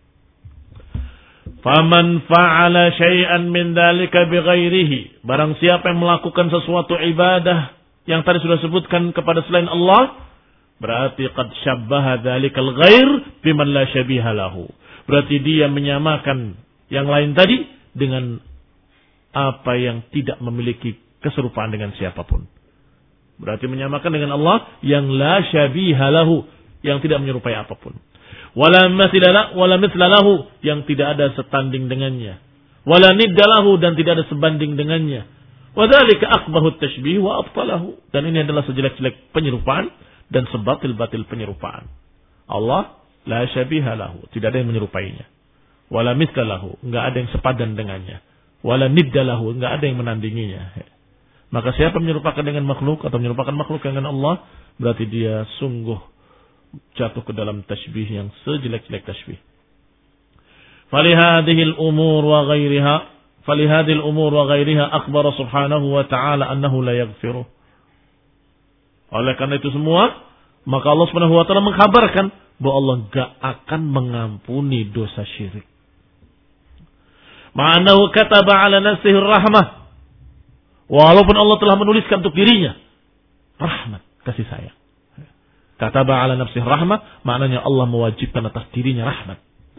Faman fa'ala syai'an min dzalika bighairihi, barang siapa yang melakukan sesuatu ibadah yang tadi sudah sebutkan kepada selain Allah, berarti qad syabbaha dzalikal ghair biman la syabiha lahu. Berarti dia menyamakan yang lain tadi dengan apa yang tidak memiliki keserupaan dengan siapapun. Berarti menyamakan dengan Allah yang la syabiha lahu, yang tidak menyerupai apapun. Wala mathila wala mithla lahu, yang tidak ada setanding dengannya. Wala nidda lahu, dan tidak ada sebanding dengannya. Wa dzalika aqbahu at-tashbih wa abtalahu, dan ini adalah sejelek-jelek penyerupaan dan sebatil-batil penyerupaan. Allah la syabiha lahu, tidak ada yang menyerupainya. Wala mithla lahu, enggak ada yang sepadan dengannya. Wala nidda lahu, enggak ada yang menandinginya. Maka siapa menyerupakan dengan makhluk atau menyerupakan makhluk dengan Allah, berarti dia sungguh jatuh ke dalam tashbih yang sejelek-jelek tashbih. Falihadhil umur wa ghairiha, falihadhil umur wa ghairiha akhbara subhanahu wa ta'ala annahu la yaghfiru. Oleh karena itu semua, maka Allah Subhanahu wa ta'ala mengkhabarkan bahwa Allah enggak akan mengampuni dosa syirik. Ma'anahu kataba ala nafsihi rahmah. Walaupun Allah telah menuliskan untuk dirinya rahmat, kasih sayang. Kataba ala nafsihi rahmah, maknanya Allah mewajibkan atas dirinya rahmat.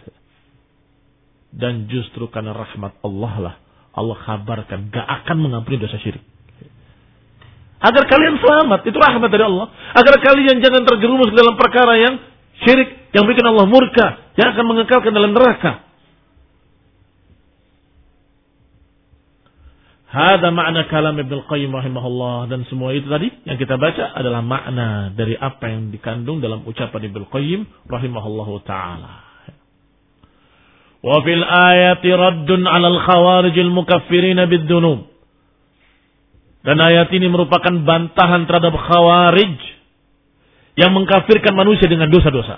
Dan justru karena rahmat Allah lah Allah kabarkan gak akan mengampuni dosa syirik. Agar kalian selamat, itu rahmat dari Allah. Agar kalian jangan terjerumus ke dalam perkara yang syirik, yang bikin Allah murka, yang akan mengekalkan dalam neraka. Hada makna kalam Ibnu Qayyim rahimahullah, dan semua itu tadi yang kita baca adalah makna dari apa yang dikandung dalam ucapan Ibnu Qayyim rahimahullahu taala. Wa fil ayati raddun 'alal khawarijil mukaffirin bid-dunub. Dan ayat ini merupakan bantahan terhadap khawarij yang mengkafirkan manusia dengan dosa-dosa.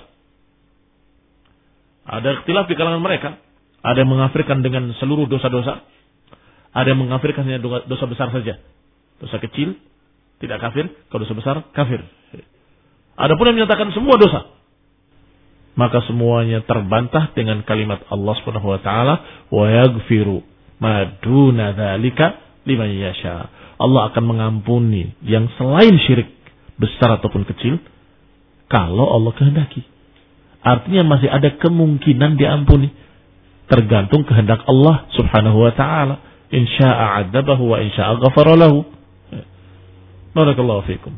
Ada ikhtilaf di kalangan mereka. Ada yang mengkafirkan dengan seluruh dosa-dosa. Ada yang mengkafirkan hanya dosa besar saja. Dosa kecil tidak kafir, kalau dosa besar kafir. Ada pun yang menyatakan semua dosa. Maka semuanya terbantah dengan kalimat Allah Subhanahu wa taala, wa yaghfiru ma duna dzalika liman yasha. Allah akan mengampuni yang selain syirik besar ataupun kecil kalau Allah kehendaki. Artinya masih ada kemungkinan diampuni, tergantung kehendak Allah Subhanahu wa taala. Insya'a adzabahu wa insya'a ghafara lahu. Barakallahu fikum.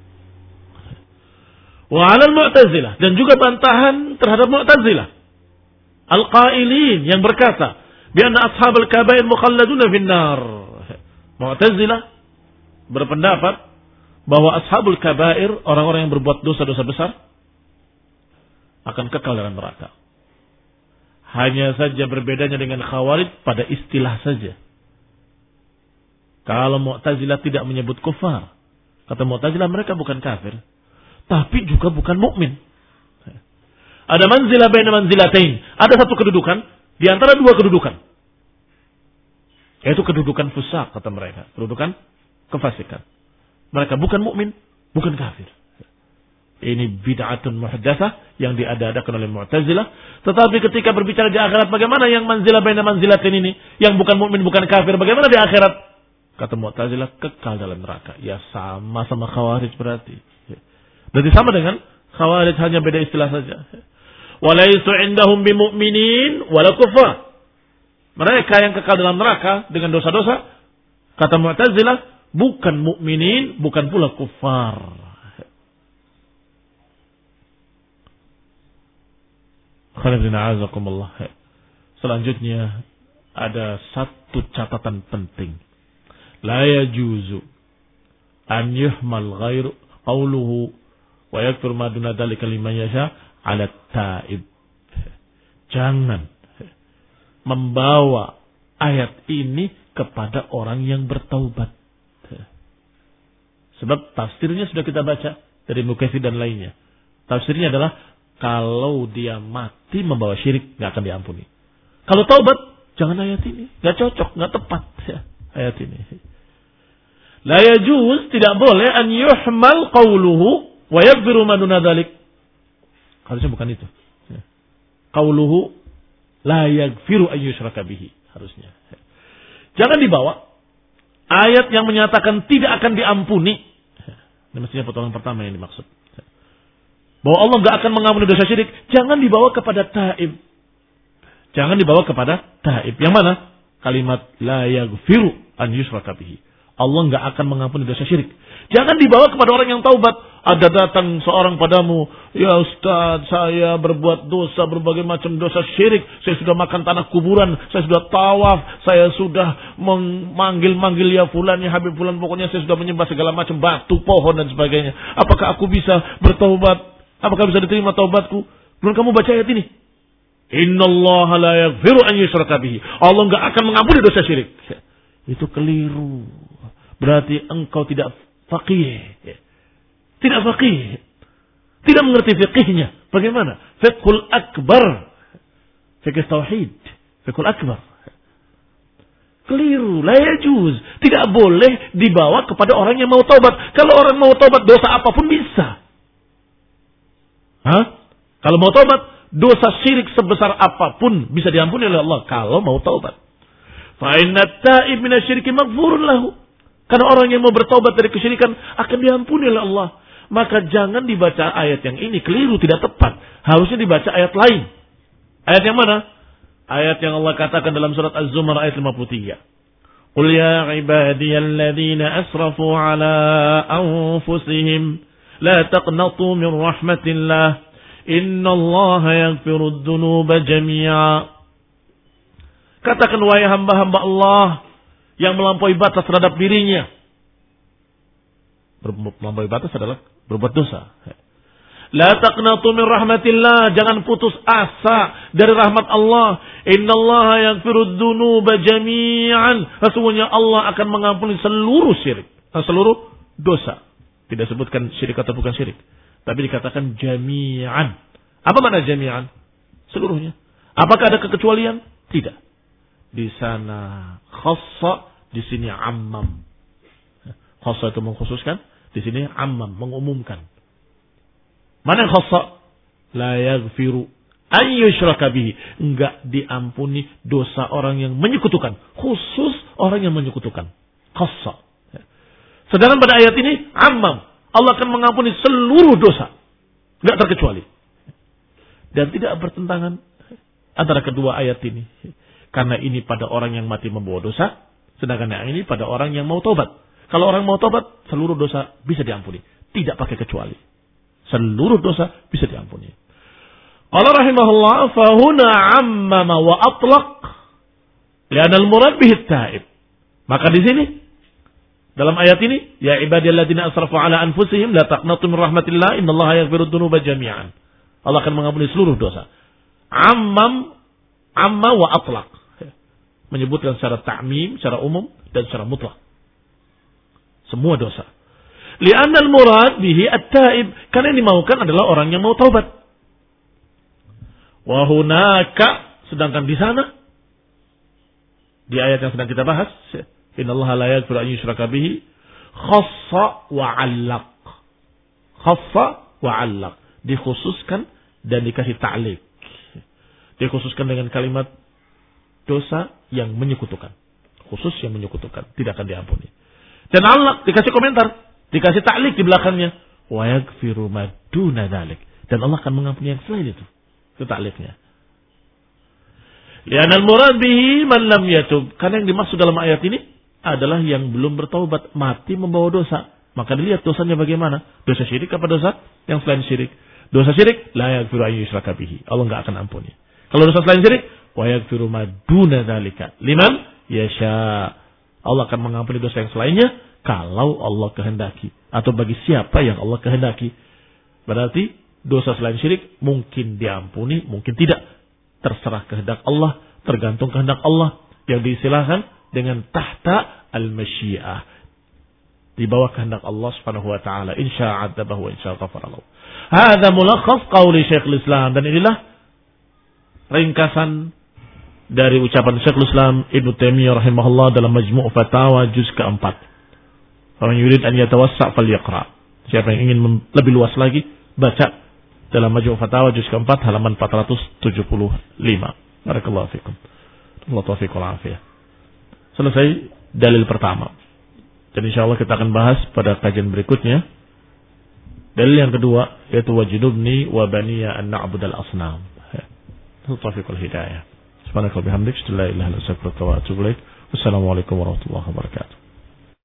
Wa 'alal Mu'tazilah, dan juga bantahan terhadap Mu'tazilah. Al-qailin yang berkata, bi anna ashabul kaba'ir mukhalladuna fin-nar. Mu'tazilah berpendapat bahwa ashabul kaba'ir, orang-orang yang berbuat dosa-dosa besar, akan kekal dalam neraka. Hanya saja berbedanya dengan Khawarij pada istilah saja. Kalau Mu'tazilah tidak menyebut kufar, kata Mu'tazilah mereka bukan kafir, tapi juga bukan mukmin. Ada manzilah baina manzilatain, ada satu kedudukan di antara dua kedudukan. Yaitu kedudukan fusak, kata mereka, kedudukan kefasikan. Mereka bukan mukmin, bukan kafir. Ini bid'atun muhdatsah yang diada-adakan oleh Mu'tazilah. Tetapi ketika berbicara di akhirat, bagaimana yang manzilah baina manzilatin ini? Yang bukan mukmin, bukan kafir, bagaimana di akhirat? Kata Mu'tazilah, kekal dalam neraka. Ya sama sama Khawarij berarti. Berarti sama dengan Khawarij, hanya beda istilah saja. Walaisu indahum bimu'minin wala kufar. Mereka yang kekal dalam neraka dengan dosa-dosa, kata Mu'tazilah, bukan mukminin, bukan pula kufar. Selanjutnya ada satu catatan penting. La yajuzu an yuhmal ghairu qawluhu wa yakfur ma duna dzalika liman yasha 'ala taib. Jangan membawa ayat ini kepada orang yang bertaubat. Sebab tafsirnya sudah kita baca dari Mukatsir dan lainnya. Tafsirnya adalah kalau dia mati membawa syirik, nggak akan diampuni. Kalau taubat, jangan ayat ini. Nggak cocok, nggak tepat ya, ayat ini. La yajuz, tidak boleh an yuhmal qawluhu wa yaghfiru ma duna dzalik. Harusnya bukan itu. Qawluhu la yaghfiru an yushraka bihi. Harusnya. Jangan dibawa ayat yang menyatakan tidak akan diampuni. Ini mestinya potongan pertama yang dimaksud. Bahwa Allah nggak akan mengampuni dosa syirik, jangan dibawa kepada taib. Jangan dibawa kepada taib. Yang mana? Kalimat la yaghfiru an yushraka bihi. Allah nggak akan mengampuni dosa syirik. Jangan dibawa kepada orang yang taubat. Ada datang seorang padamu, ya Ustaz, saya berbuat dosa, berbagai macam dosa syirik. Saya sudah makan tanah kuburan, saya sudah tawaf, saya sudah memanggil-manggil ya fulan, ya Habib fulan, pokoknya saya sudah menyembah segala macam batu, pohon dan sebagainya. Apakah aku bisa bertaubat? Apakah bisa diterima taubatku? Belum kamu baca ayat ini. Innallaha la yaghfiru an yushraka bihi. Allah enggak akan mengampuni dosa syirik. Itu keliru. Berarti engkau tidak faqih. Tidak faqih. Tidak mengerti fiqihnya. Bagaimana? Fiqhul akbar. Fiqh tauhid. Fiqhul akbar. Keliru. La yajuz. Tidak boleh dibawa kepada orang yang mau taubat. Kalau orang mau taubat, dosa apapun bisa. Hah? Kalau mau taubat, dosa syirik sebesar apapun bisa diampuni oleh Allah kalau mau taubat. Fa inna at-ta'ib minasyirki maghfurun lahu. Karena orang yang mau bertaubat dari kesyirikan akan diampuni oleh Allah. Maka jangan dibaca ayat yang ini, keliru, tidak tepat. Harusnya dibaca ayat lain. Ayat yang mana? Ayat yang Allah katakan dalam surat Az-Zumar ayat lima puluh tiga. Qul ya ibadiyalladzina asrafu ala anfusihim la taqnatu min rahmatillah. Innallaha yaghfirud dzunuba jami'a. Katakan wahai hamba-hamba Allah yang melampaui batas terhadap dirinya. Melampaui batas adalah berbuat dosa. La taqnatu min rahmatillah. Jangan putus asa dari rahmat Allah. Innallaha yaghfirud dzunuba jami'an. Sesungguhnya Allah akan mengampuni seluruh syirik, seluruh dosa. Tidak sebutkan syirik atau bukan syirik. Tapi dikatakan jami'an. Apa makna jami'an? Seluruhnya. Apakah ada kekecualian? Tidak. Di sana khassa, di sini ammam. Khassa itu mengkhususkan, di sini ammam, mengumumkan. Mana yang khassa? La yaghfiru an yushraka bihi. Enggak diampuni dosa orang yang menyekutukan. Khusus orang yang menyekutukan. Khassa. Sedangkan pada ayat ini ammam. Allah akan mengampuni seluruh dosa. Enggak terkecuali. Dan tidak bertentangan antara kedua ayat ini. Karena ini pada orang yang mati membawa dosa. Sedangkan yang ini pada orang yang mau tobat. Kalau orang mau tobat, seluruh dosa bisa diampuni. Tidak pakai kecuali. Seluruh dosa bisa diampuni. Allah rahimahullah, fahuna ammama wa atlaq. Li'anal murad bihit ta'ib. Maka di sini, dalam ayat ini, ya ibadiyalladzina asrafu ala anfusihim la taqnatu min rahmatillah innallaha yaghfirud dzunuba jami'an. Allah akan mengampuni seluruh dosa. Ammam, amma wa atlaq. Menyebutkan secara ta'mim, secara umum dan secara mutlak. Semua dosa. Li'annal murad bihi at-ta'ib, karena yang dimaukan adalah orang yang mau taubat. Wa hunaka, sedangkan di sana di ayat yang sedang kita bahas, innallaha la yaghfiru an yushraka bihi, khassa wa 'allaq. Khassa wa'allaq. Dikhususkan dan dikasih ta'liq. Dikhususkan dengan kalimat dosa yang menyekutukan. Khusus yang menyekutukan. Tidak akan diampuni. Dan Allah dikasih komentar. Dikasih ta'liq di belakangnya. Wa yaghfiru ma duna dzalik. Dan Allah akan mengampuni yang selain itu. Itu ta'liqnya. Li'anal murad bihi man lam yatub. Karena yang dimaksud dalam ayat ini adalah yang belum bertaubat, mati membawa dosa. Maka dilihat dosanya bagaimana? Dosa syirik apa dosa yang selain syirik? Dosa syirik la yaghfiru an yushraka bihi. Allah enggak akan ampuni. Kalau dosa selain syirik, wa yaghfiru ma duna dzalika liman yasha. Allah akan mengampuni dosa yang selainnya kalau Allah kehendaki atau bagi siapa yang Allah kehendaki. Berarti dosa selain syirik mungkin diampuni, mungkin tidak. Terserah kehendak Allah, tergantung kehendak Allah yang diistilahkan dengan tahta al-masyiah. Di bawah kehendak Allah Subhanahu wa taala. Insya adzabahu wa insya ghafara lahu. Hadza mulakhas qauli Syekhul Islam, dan inilah ringkasan dari ucapan Syekhul Islam Ibnu Taimiyah rahimahullah dalam Majmu' Fatawa juz keempat. Faman yurid an yatawassa' falyaqra. Siapa yang ingin lebih luas lagi, baca dalam Majmu' Fatawa juz keempat halaman empat ratus tujuh puluh lima. Barakallahu fikum. Allah taufiq wal afiyah. Selesai dalil pertama. Dan insyaallah kita akan bahas pada kajian berikutnya dalil yang kedua, yaitu wajidubni wa baniya an na'budal asnam. Taufiqul hidayah. Subhanakallahumma wa bihamdika, la ilaha illa anta astaghfiruka wa atubu ilaik. Wassalamualaikum warahmatullahi wabarakatuh.